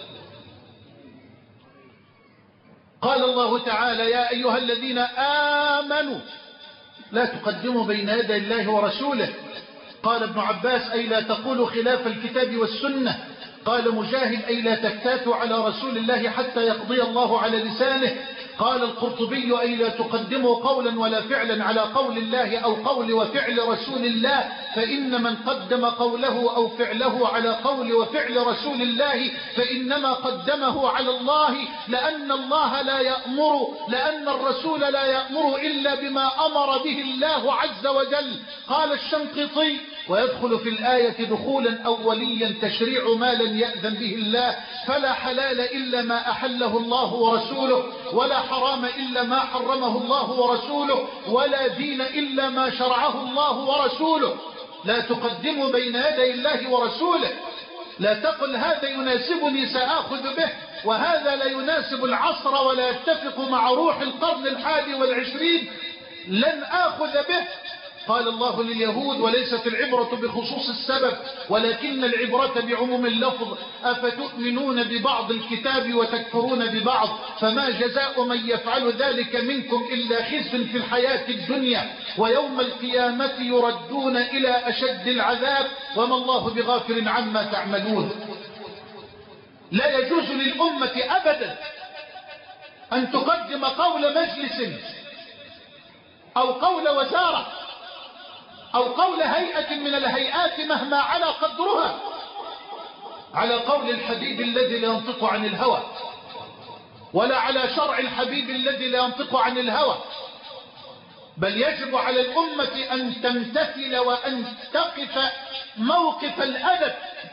قال الله تعالى يا أيها الذين آمنوا لا تقدموا بين يدي الله ورسوله. قال ابن عباس أي لا تقولوا خلاف الكتاب والسنة. قال مجاهد أي لا تكتاتوا على رسول الله حتى يقضي الله على لسانه. قال القرطبي: أي لا تقدموا قولا ولا فعلا على قول الله أو قول وفعل رسول الله، فإن من قدم قوله أو فعله على قول وفعل رسول الله فإنما قدمه على الله، لأن الله لا يأمر، لأن الرسول لا يأمر إلا بما أمر به الله عز وجل. قال الشنقيطي: ويدخل في الآية دخولا أوليا تشريع ما لم يأذن به الله، فلا حلال إلا ما أحله الله ورسوله، ولا حرام إلا ما حرمه الله ورسوله، ولا دين إلا ما شرعه الله ورسوله. لا تقدموا بين يدي الله ورسوله. لا تقل هذا يناسبني سآخذ به، وهذا لا يناسب العصر ولا يتفق مع روح القرن 21، لن آخذ به. قال الله لليهود: وليست العبرة بخصوص السبب ولكن العبرة بعموم اللفظ، أفتؤمنون ببعض الكتاب وتكفرون ببعض، فما جزاء من يفعل ذلك منكم إلا خزي في الحياة الدنيا ويوم القيامة يردون إلى أشد العذاب وما الله بغافل عما تعملون. لا يجوز للأمة أبدا أن تقدم قول مجلس أو قول وزارة أو قول هيئة من الهيئات مهما على قدرها على قول الحبيب الذي لا ينطق عن الهوى، ولا على شرع الحبيب الذي لا ينطق عن الهوى، بل يجب على الأمة أن تمتثل وأن تقف موقف الأدب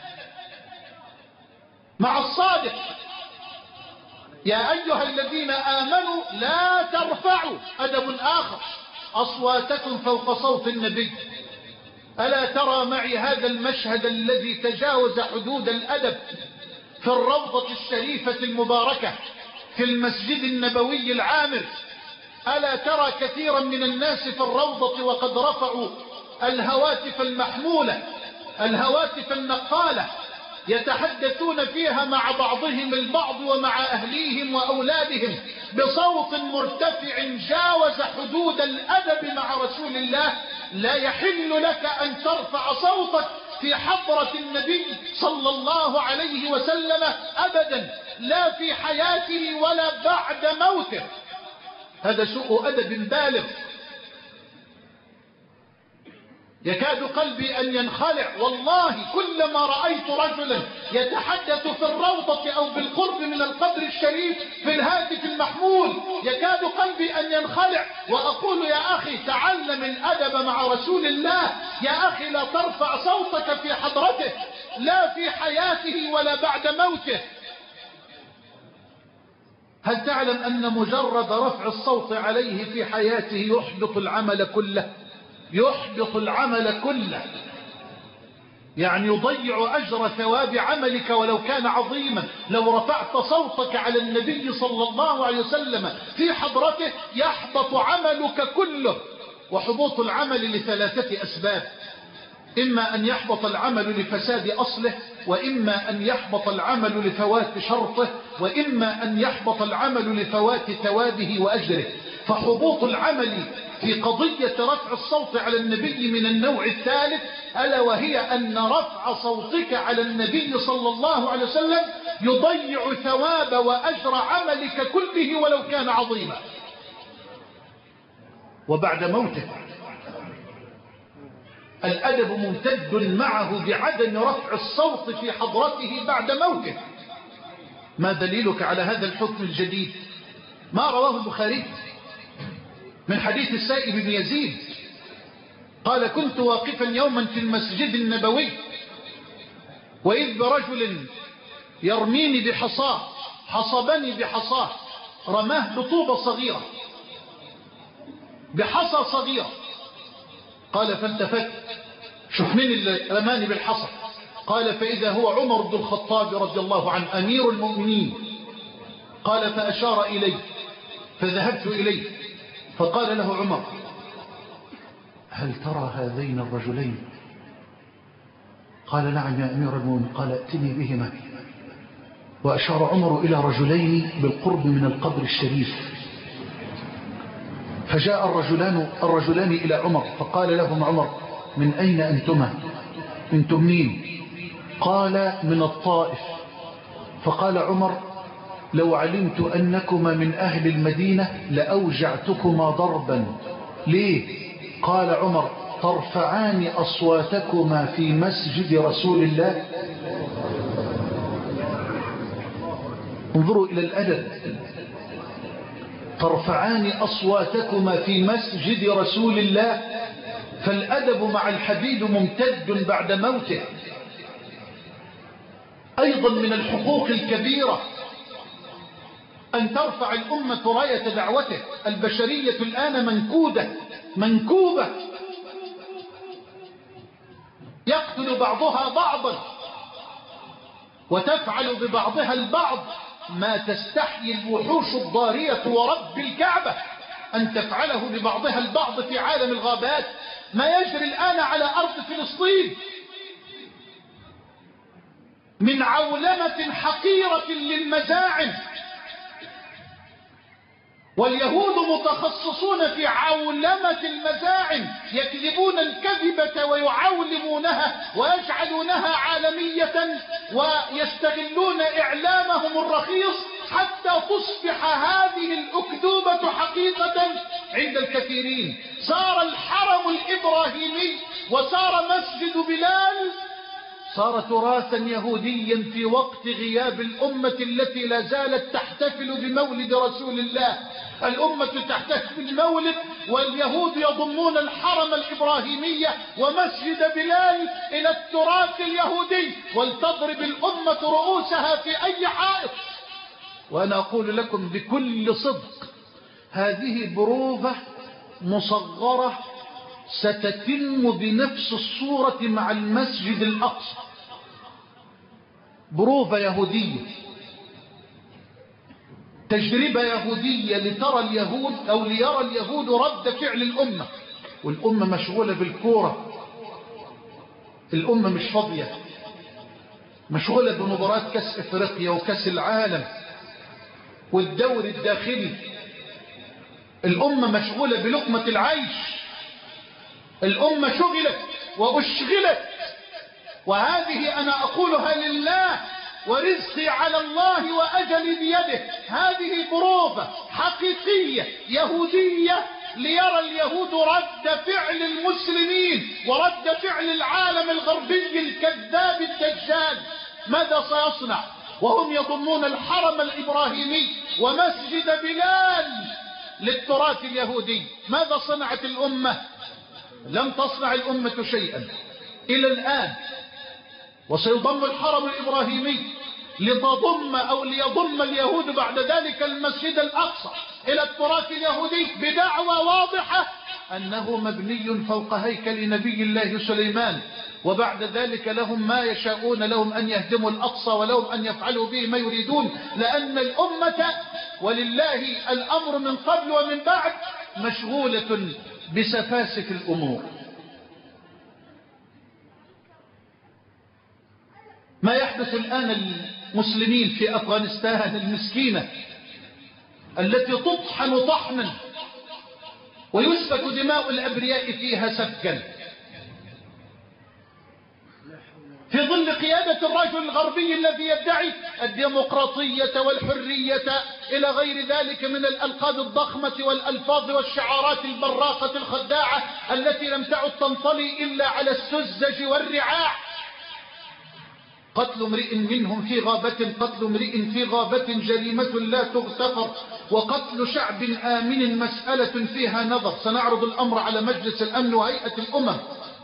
مع الصادق. يا أيها الذين آمنوا لا ترفعوا، أدب آخر، أصواتكم فوق صوت النبي. ألا ترى معي هذا المشهد الذي تجاوز حدود الأدب في الروضة الشريفة المباركة في المسجد النبوي العامر؟ ألا ترى كثيرا من الناس في الروضة وقد رفعوا الهواتف المحمولة، الهواتف النقالة، يتحدثون فيها مع بعضهم البعض ومع أهليهم وأولادهم بصوت مرتفع جاوز حدود الأدب مع رسول الله. لا يحل لك أن ترفع صوتك في حضرة النبي صلى الله عليه وسلم أبدا، لا في حياته ولا بعد موته. هذا سوء أدب بالغ. يكاد قلبي أن ينخلع والله كلما رأيت رجلا يتحدث في الروضة أو بالقرب من القبر الشريف في الهاتف المحمول، يكاد قلبي أن ينخلع وأقول: يا أخي تعلم الأدب مع رسول الله، يا أخي لا ترفع صوتك في حضرته، لا في حياته ولا بعد موته. هل تعلم أن مجرد رفع الصوت عليه في حياته يحبط العمل كله؟ يحبط العمل كله، يعني يضيع أجر ثواب عملك ولو كان عظيما. لو رفعت صوتك على النبي صلى الله عليه وسلم في حضرته يحبط عملك كله. وحبوط العمل لثلاثة أسباب: إما أن يحبط العمل لفساد أصله، وإما أن يحبط العمل لفوات شرطه، وإما أن يحبط العمل لفوات ثوابه وأجره. فحبوط العمل في قضية رفع الصوت على النبي من النوع الثالث، ألا وهي أن رفع صوتك على النبي صلى الله عليه وسلم يضيع ثواب وأجر عملك كله ولو كان عظيما. وبعد موته الأدب ممتد معه بعدم رفع الصوت في حضرته بعد موته. ما دليلك على هذا الحكم الجديد؟ ما رواه البخاري من حديث السائب بن يزيد قال: كنت واقفا يوما في المسجد النبوي وإذ برجل يرميني بحصاه، حصبني بحصاه، رماه بطوبة صغيرة، بحصى صغيرة. قال: فالتفت، شوف مين اللي رماني بالحصى؟ قال: فإذا هو عمر بن الخطاب رضي الله عنه أمير المؤمنين. قال: فأشار إلي فذهبت إليه فقال له عمر: هل ترى هذين الرجلين؟ قال: نعم يا أمير المؤمنين. قال: ائتني بهما. وأشار عمر إلى رجلين بالقرب من القبر الشريف، فجاء الرجلان إلى عمر فقال لهم عمر: من أين أنتما؟ أنتم مين؟ قال: من الطائف. فقال عمر: لو علمت أنكما من أهل المدينة لأوجعتكما ضربا. ليه؟ قال عمر: ترفعان أصواتكما في مسجد رسول الله. انظروا إلى الأدب، ترفعان أصواتكما في مسجد رسول الله. فالأدب مع الحبيب ممتد بعد موته. أيضا من الحقوق الكبيرة أن ترفع الأمة راية دعوته. البشرية الآن منكوبة، يقتل بعضها بعضا وتفعل ببعضها البعض ما تستحيي الوحوش الضارية ورب الكعبة أن تفعله ببعضها البعض في عالم الغابات. ما يجري الآن على أرض فلسطين من عولمة حقيرة للمزاعم، واليهود متخصصون في عولمة المزاعم، يكذبون الكذبة ويعولمونها ويجعلونها عالمية ويستغلون إعلامهم الرخيص حتى تصبح هذه الأكذوبة حقيقة عند الكثيرين. صار الحرم الإبراهيمي وصار مسجد بلال صار تراثا يهوديا في وقت غياب الأمة التي لا زالت تحتفل بمولد رسول الله. الأمة تحتفل بالمولد واليهود يضمون الحرم الإبراهيمي ومسجد بلال إلى التراث اليهودي، ولتضرب الأمة رؤوسها في أي حائط. وأنا أقول لكم بكل صدق، هذه بروفة مصغرة ستتم بنفس الصورة مع المسجد الأقصى. بروفة يهودية، تجربة يهودية لترى اليهود أو ليرى اليهود رد فعل الأمة. والأمة مشغولة بالكورة، الأمة مش فاضية، مشغولة بمباراة كأس إفريقيا وكأس العالم والدوري الداخلي. الأمة مشغولة بلقمة العيش. الأمة شغلت وأشغلت، وهذه أنا أقولها لله ورزقي على الله وأجلي بيده. هذه بروفة حقيقية يهودية ليرى اليهود رد فعل المسلمين ورد فعل العالم الغربي الكذاب الدجال. ماذا سيصنع وهم يضمون الحرم الإبراهيمي ومسجد بلال للتراث اليهودي؟ ماذا صنعت الأمة؟ لم تصنع الأمة شيئا إلى الآن. وسيضم الحرم الإبراهيمي ليضم اليهود بعد ذلك المسجد الأقصى إلى التراث اليهودي بدعوى واضحة أنه مبني فوق هيكل نبي الله سليمان، وبعد ذلك لهم ما يشاءون، لهم أن يهدموا الأقصى ولهم أن يفعلوا به ما يريدون، لأن الأمة ولله الأمر من قبل ومن بعد مشغولة بسفاسف الأمور. ما يحدث الآن المسلمين في أفغانستان المسكينة التي تطحن طحنا ويسفك دماء الأبرياء فيها سفكا في ظل قيادة الرجل الغربي الذي يدعي الديمقراطية والحرية إلى غير ذلك من الألقاب الضخمة والألفاظ والشعارات البراقة الخداعة التي لم تعد تنطلي إلا على السذج والرعاع. قتل امرئ منهم في غابة، قتل امرئ في غابة جريمة لا تغتفر، وقتل شعب آمن مسألة فيها نظر. سنعرض الأمر على مجلس الأمن وهيئة الأمم.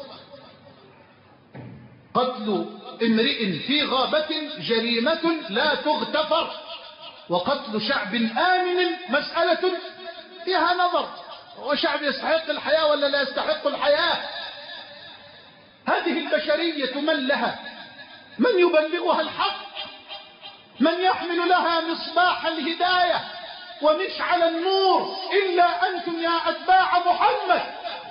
قتل امرئ في غابة جريمة لا تغتفر، وقتل شعب آمن مسألة فيها نظر. وشعب يستحق الحياة ولا لا يستحق الحياة؟ هذه البشرية من لها؟ من يبلغها الحق؟ من يحمل لها مصباح الهداية ومشعل النور إلا أنتم يا أتباع محمد.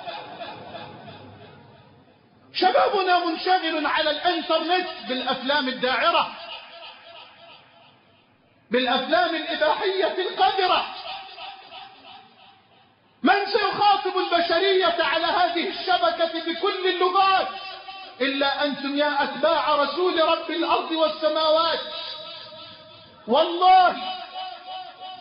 شبابنا منشغل على الانترنت بالأفلام الداعرة، بالأفلام الإباحية القذرة. من سيخاطب البشرية على هذه الشبكة بكل اللغات إلا أنتم يا أتباع رسول رب الأرض والسماوات؟ والله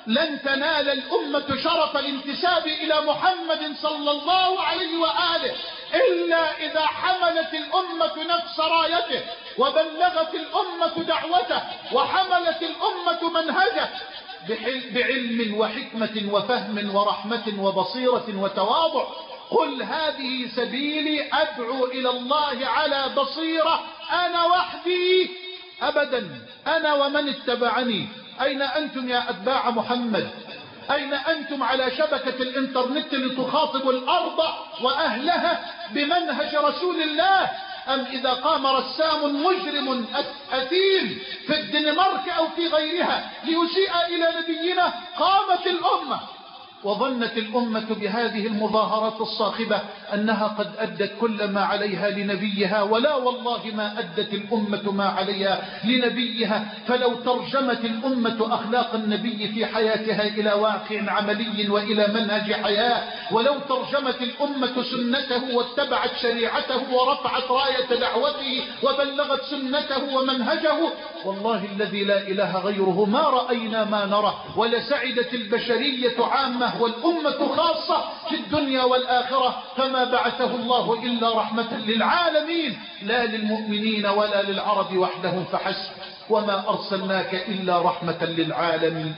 لن تنال الأمة شرف الانتساب إلى محمد صلى الله عليه وآله إلا إذا حملت الأمة نفس رايته، وبلغت الأمة دعوته، وحملت الأمة منهجه بعلم وحكمة وفهم ورحمة وبصيرة وتواضع. قل هذه سبيلي أدعو إلى الله على بصيرة أنا وحدي أبدا، أنا ومن اتبعني. أين أنتم يا أتباع محمد؟ أين أنتم على شبكة الإنترنت لتخاطبوا الأرض وأهلها بمنهج رسول الله؟ أم إذا قام رسام مجرم أثيم في الدنمارك أو في غيرها ليسيء إلى نبينا قامت الأمة وظنت الأمة بهذه المظاهرات الصاخبة أنها قد أدت كل ما عليها لنبيها، ولا والله ما أدت الأمة ما عليها لنبيها. فلو ترجمت الأمة أخلاق النبي في حياتها إلى واقع عملي وإلى منهج حياة، ولو ترجمت الأمة سنته واتبعت شريعته ورفعت راية دعوته وبلغت سنته ومنهجه، والله الذي لا إله غيره ما رأينا ما نرى، ولسعدت البشرية عامة والأمة خاصة في الدنيا والآخرة. فما بعثه الله إلا رحمة للعالمين، لا للمؤمنين ولا للعرب وحدهم فحسب، وما أرسلناك إلا رحمة للعالمين.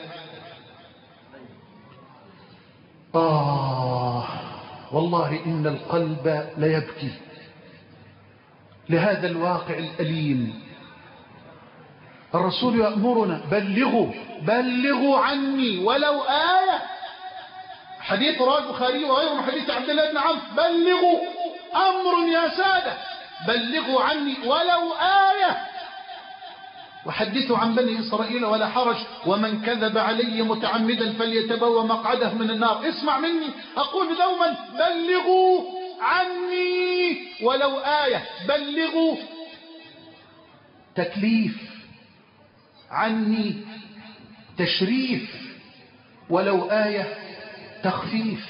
والله إن القلب ليبكي لهذا الواقع الأليم. الرسول يأمرنا بلغوا عني ولو آية. حديث رواه البخاري وغيره من حديث عبد الله بن عمرو، بلغوا أمر يا سادة، بلغوا عني ولو آية وحدثوا عن بني إسرائيل ولا حرج، ومن كذب علي متعمدا فليتبوأ مقعده من النار. اسمع مني أقول دوما بلغوا عني ولو آية. بلغوا تكليف، عني تشريف، ولو آية تخفيف.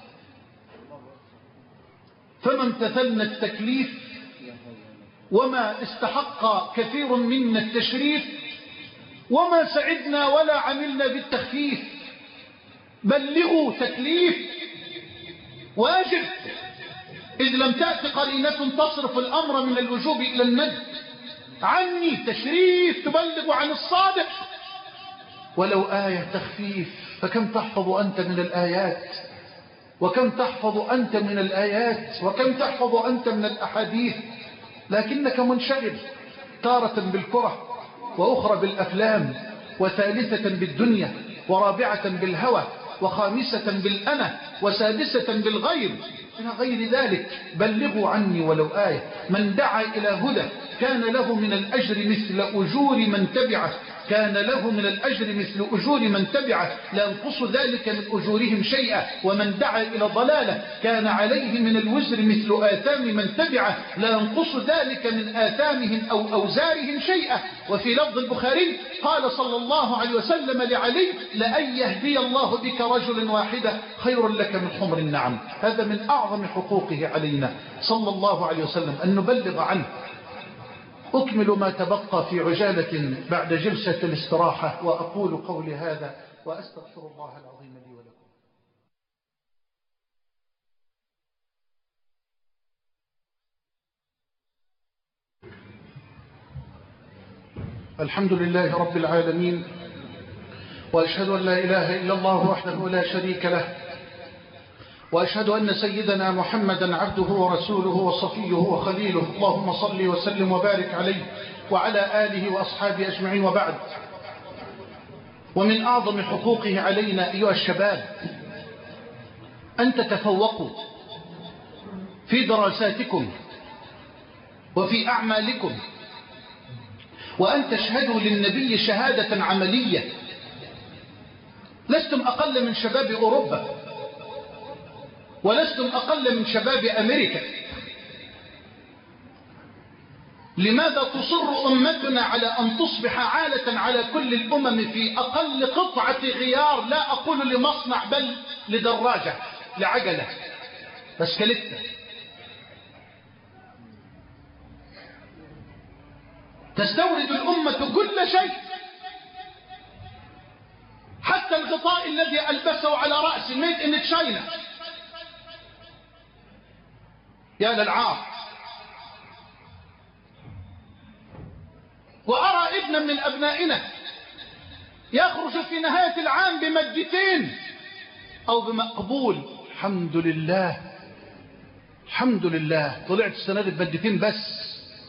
فما امتثلنا التكليف وما استحق كثير منا التشريف، وما سعدنا ولا عملنا بالتخفيف. بلغوا تكليف واجب، إذ لم تأتي قرينة تصرف الأمر من الوجوب إلى الند. عني تشريف، تبلغ عن الصادق، ولو آية تخفيف. فكم تحفظ أنت من الآيات، وكم تحفظ أنت من الآيات، وكم تحفظ أنت من الأحاديث، لكنك منشغل تارة بالكرة، وأخرى بالأفلام، وثالثة بالدنيا، ورابعة بالهوى، وخامسة بالأنا، وسادسة بالغير إلى غير ذلك. بلغوا عني ولو آية. من دعا إلى هدى كان له من الأجر مثل أجور من تبعه، كان له من الأجر مثل أجور من تبعه، لا ينقص ذلك من أجورهم شيئا. ومن دعا إلى ضلالة كان عليه من الوزر مثل آثام من تبعه، لا ينقص ذلك من آثامهم أو أوزارهم شيئا. وفي لفظ البخاري قال صلى الله عليه وسلم لعلي: لأن يهدي الله بك رجل واحدة خير لك من حمر النعم. هذا من أعظم حقوقه علينا صلى الله عليه وسلم، أن نبلغ عنه. أكمل ما تبقى في عجالة بعد جلسة الاستراحة، وأقول قولي هذا وأستغفر الله العظيم لي ولكم. الحمد لله رب العالمين، وأشهد أن لا إله إلا الله وحده لا شريك له، وأشهد أن سيدنا محمدا عبده ورسوله وصفيه وخليله. اللهم صل وسلم وبارك عليه وعلى آله وأصحابه أجمعين، وبعد. ومن أعظم حقوقه علينا أيها الشباب أن تتفوقوا في دراساتكم وفي أعمالكم، وأن تشهدوا للنبي شهادة عملية. لستم أقل من شباب أوروبا، ولستم أقل من شباب أمريكا. لماذا تصر أمتنا على أن تصبح عالة على كل الأمم في أقل قطعة غيار؟ لا أقول لمصنع، بل لدراجة، لعجلة، بسكليتة. تستورد الأمة كل شيء، حتى حتى الغطاء الذي ألبسه على رأسي ميد إن تشاينا. يا للعار. وأرى ابنا من أبنائنا يخرج في نهاية العام بمادتين أو بمقبول. الحمد لله الحمد لله، طلعت السنة دي بمادتين بس،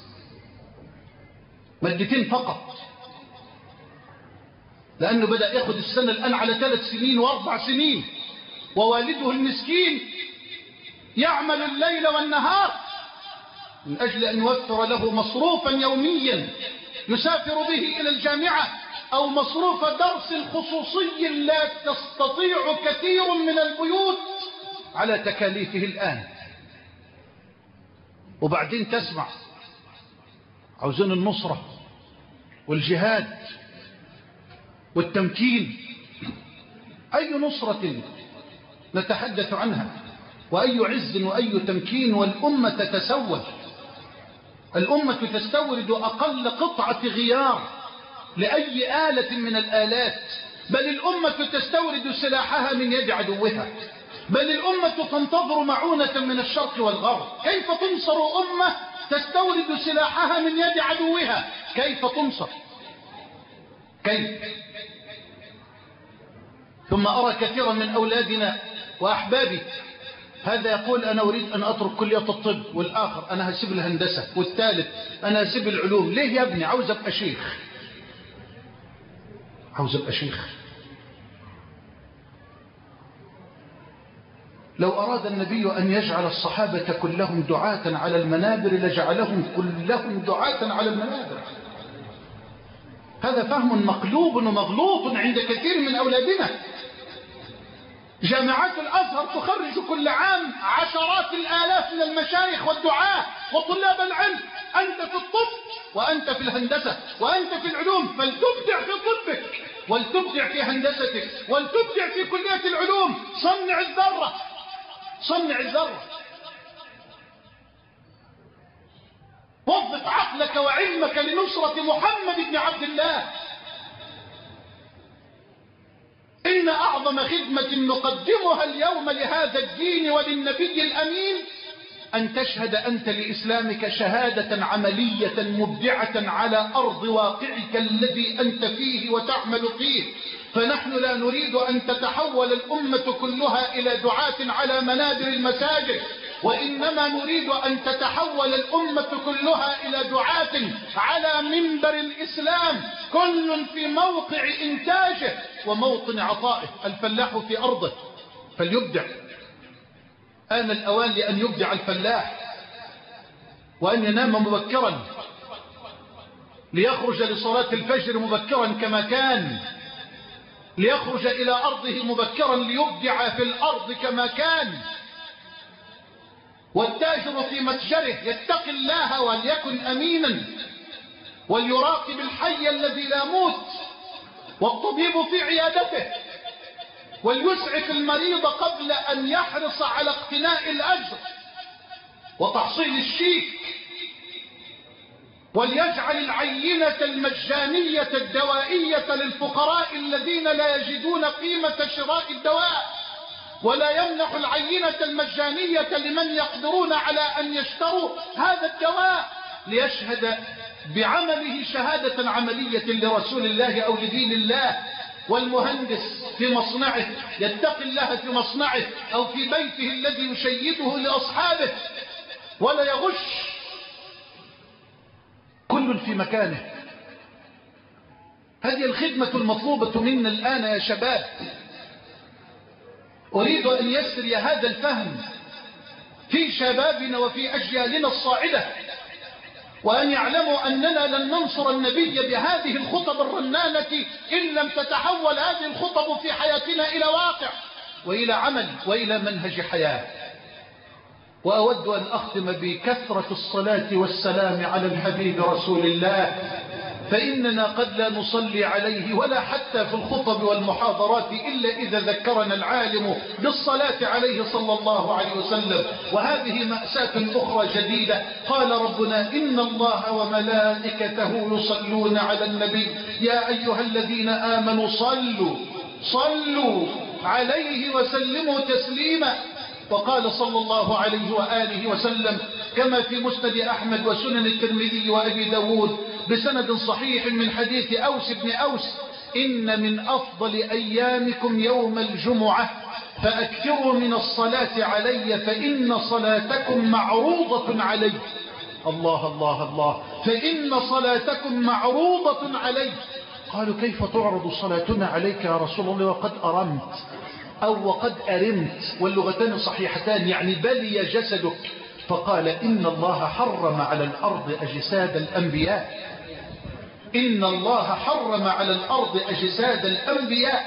مادتين فقط، لأنه بدأ يأخذ السنة الآن على 3 سنين و4 سنين، ووالده المسكين يعمل الليل والنهار من أجل أن يوفر له مصروفا يوميا يسافر به إلى الجامعة، أو مصروف درس خصوصي لا تستطيع كثير من البيوت على تكاليفه الآن. وبعدين تسمع عاوزين النصرة والجهاد والتمكين. أي نصرة نتحدث عنها، وأي عز وأي تمكين، والأمة تتسول. الأمة تستورد أقل قطعة غيار لأي آلة من الآلات، بل الأمة تستورد سلاحها من يد عدوها، بل الأمة تنتظر معونة من الشرق والغرب. كيف تنصر أمة تستورد سلاحها من يد عدوها؟ كيف تنصر؟ كيف؟ ثم أرى كثيرا من أولادنا وأحبابي، هذا يقول أنا أريد أن أترك كلية الطب، والآخر أنا هسيب الهندسة، والثالث أنا هسيب العلوم. ليه يا ابني؟ عاوز أبقى شيخ، عاوز أبقى شيخ. لو أراد النبي أن يجعل الصحابة كلهم دعاة على المنابر لجعلهم كلهم دعاة على المنابر. هذا فهم مقلوب ومغلوط عند كثير من أولادنا. جامعات الأزهر تخرج كل عام عشرات الآلاف من المشايخ والدعاة وطلاب العلم. أنت في الطب وأنت في الهندسة وأنت في العلوم، فلتبدع في طبك ولتبدع في هندستك ولتبدع في كلية العلوم. صنع الذرة، صنع الذرة. وظف عقلك وعلمك لنصرة محمد بن عبد الله. إن أعظم خدمة نقدمها اليوم لهذا الدين وللنبي الأمين أن تشهد أنت لإسلامك شهادة عملية مبدعة على أرض واقعك الذي أنت فيه وتعمل فيه. فنحن لا نريد أن تتحول الأمة كلها إلى دعاة على منابر المساجد، وإنما نريد أن تتحول الأمة كلها إلى دعاة على منبر الإسلام، كل في موقع إنتاجه وموطن عطائه. الفلاح في أرضه فليبدع. آن الأوان لأن يبدع الفلاح، وأن ينام مبكرا ليخرج لصلاة الفجر مبكرا كما كان، ليخرج إلى أرضه مبكرا ليبدع في الأرض كما كان. والتاجر في متجره يتقي الله وليكن أمينا وليراقب الحي الذي لا موت، والطبيب في عيادته وليسعف المريض قبل أن يحرص على اقتناء الأجر وتحصيل الشيك، وليجعل العينة المجانية الدوائية للفقراء الذين لا يجدون قيمة شراء الدواء، ولا يمنح العينة المجانية لمن يقدرون على أن يشتروا هذا الدواء، ليشهد بعمله شهادة عملية لرسول الله أو لدين الله. والمهندس في مصنعه يتقي الله في مصنعه أو في بيته الذي يشيده لأصحابه ولا يغش، كل في مكانه. هذه الخدمة المطلوبة منا الآن يا شباب. أريد أن يسري هذا الفهم في شبابنا وفي أجيالنا الصاعدة، وأن يعلموا أننا لن ننصر النبي بهذه الخطب الرنانة إن لم تتحول هذه الخطب في حياتنا إلى واقع وإلى عمل وإلى منهج حياة. وأود أن أختم بكثرة الصلاة والسلام على الحبيب رسول الله، فإننا قد لا نصلي عليه ولا حتى في الخطب والمحاضرات إلا إذا ذكرنا العالم بالصلاة عليه صلى الله عليه وسلم. وهذه مأساة أخرى جديدة. قال ربنا إن الله وملائكته يصلون على النبي يا أيها الذين آمنوا صلوا عليه وسلموا تسليما. وقال صلى الله عليه وآله وسلم كما في مسند أحمد وسنن الترمذي وأبي داود بسند صحيح من حديث أوس بن أوس: إن من أفضل أيامكم يوم الجمعة فأكثروا من الصلاة علي فإن صلاتكم معروضة علي. الله الله الله، فإن صلاتكم معروضة علي. قالوا كيف تعرض صلاتنا عليك يا رسول الله وقد أرمت أو وقد أرمت، واللغتان صحيحتان يعني بلي جسدك. فقال إن الله حرم على الأرض أجساد الأنبياء، إن الله حرم على الأرض أجساد الأنبياء.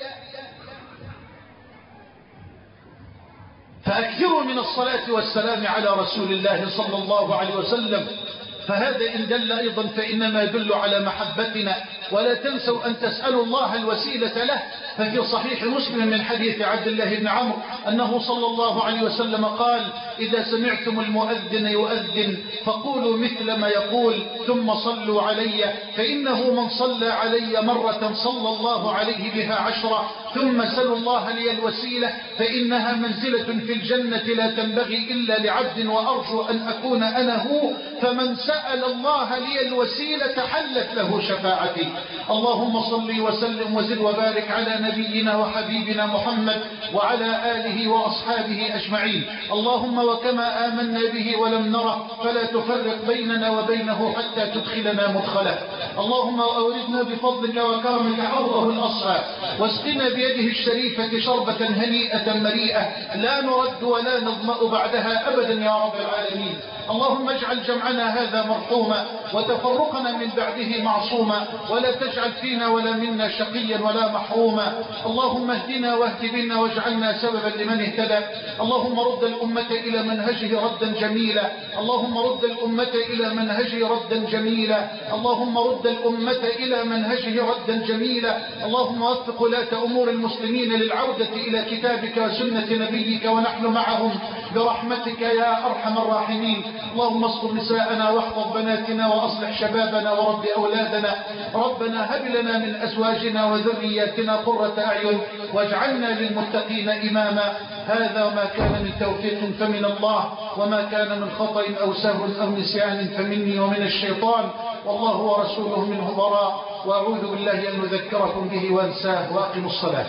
فأكثروا من الصلاة والسلام على رسول الله صلى الله عليه وسلم. فهذا إن دل أيضا فإنما يدل على محبتنا. ولا تنسوا أن تسألوا الله الوسيلة له. ففي صحيح مسلم من حديث عبد الله بن عمرو أنه صلى الله عليه وسلم قال: إذا سمعتم المؤذن يؤذن فقولوا مثل ما يقول ثم صلوا علي، فإنه من صلى علي مرة صلى الله عليه بها 10. ثم سلوا الله لي الوسيلة فإنها منزلة في الجنة لا تنبغي إلا لعبد وأرجو أن أكون أنا هو. فمن سأل الله لي الوسيلة حلت له شفاعتي. اللهم صل وسلم وزد وبارك على نبينا وحبيبنا محمد وعلى آله وأصحابه أجمعين. اللهم وكما آمنا به ولم نره فلا تفرق بيننا وبينه حتى تدخلنا مدخله. اللهم أوردنا بفضلك وكرمك حوضه الأصفى، واسقنا بيده الشريفة شربة هنيئة مريئة لا نرد ولا نظمأ بعدها أبدا يا رب العالمين. اللهم اجعل جمعنا هذا مرحوما وتفرقنا من بعده معصوما، ولا تجعل فينا ولا منا شقيا ولا محروما. اللهم اهدنا واهد بنا واجعلنا سببا لمن اهتدى. اللهم رد الأمة إلى منهجه ردا جميلا. اللهم رد الأمة إلى منهجه ردا جميلا. اللهم رد الأمة إلى منهجه ردا جميلا. اللهم وفق ولاة أمور المسلمين للعودة إلى كتابك وسنة نبيك ونحن معهم برحمتك يا أرحم الراحمين. اللهم اصبر نساءنا واحفظ بناتنا وأصلح شبابنا ورب أولادنا. ربنا هب لنا من أزواجنا وذرياتنا قرة أعين واجعلنا للمتقين إماما. هذا ما كان من توفيق فمن الله، وما كان من خطأ أو سهو أو نسيان فمني ومن الشيطان، والله ورسوله منه براء. وأعوذ بالله أن نذكركم به وأنساه. وأقم الصلاة.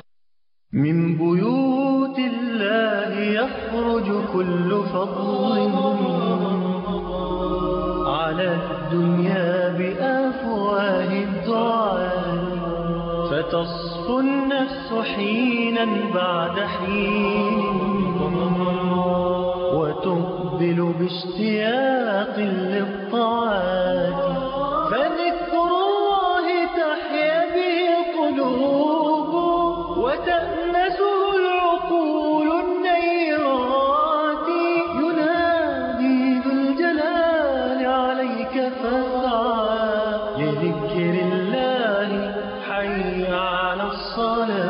من بيوت الله يخرج كل فضل على الدنيا بأفواه الدعاء، فتصفو النفس حينا بعد حين وتقبل باشتياق للطاعات، فذكر الله تحيا به القلوب وتأنسه العقول النيرات. ينادي ذو الجلال عليك فاسعى لذكر الله، حي على الصلاة.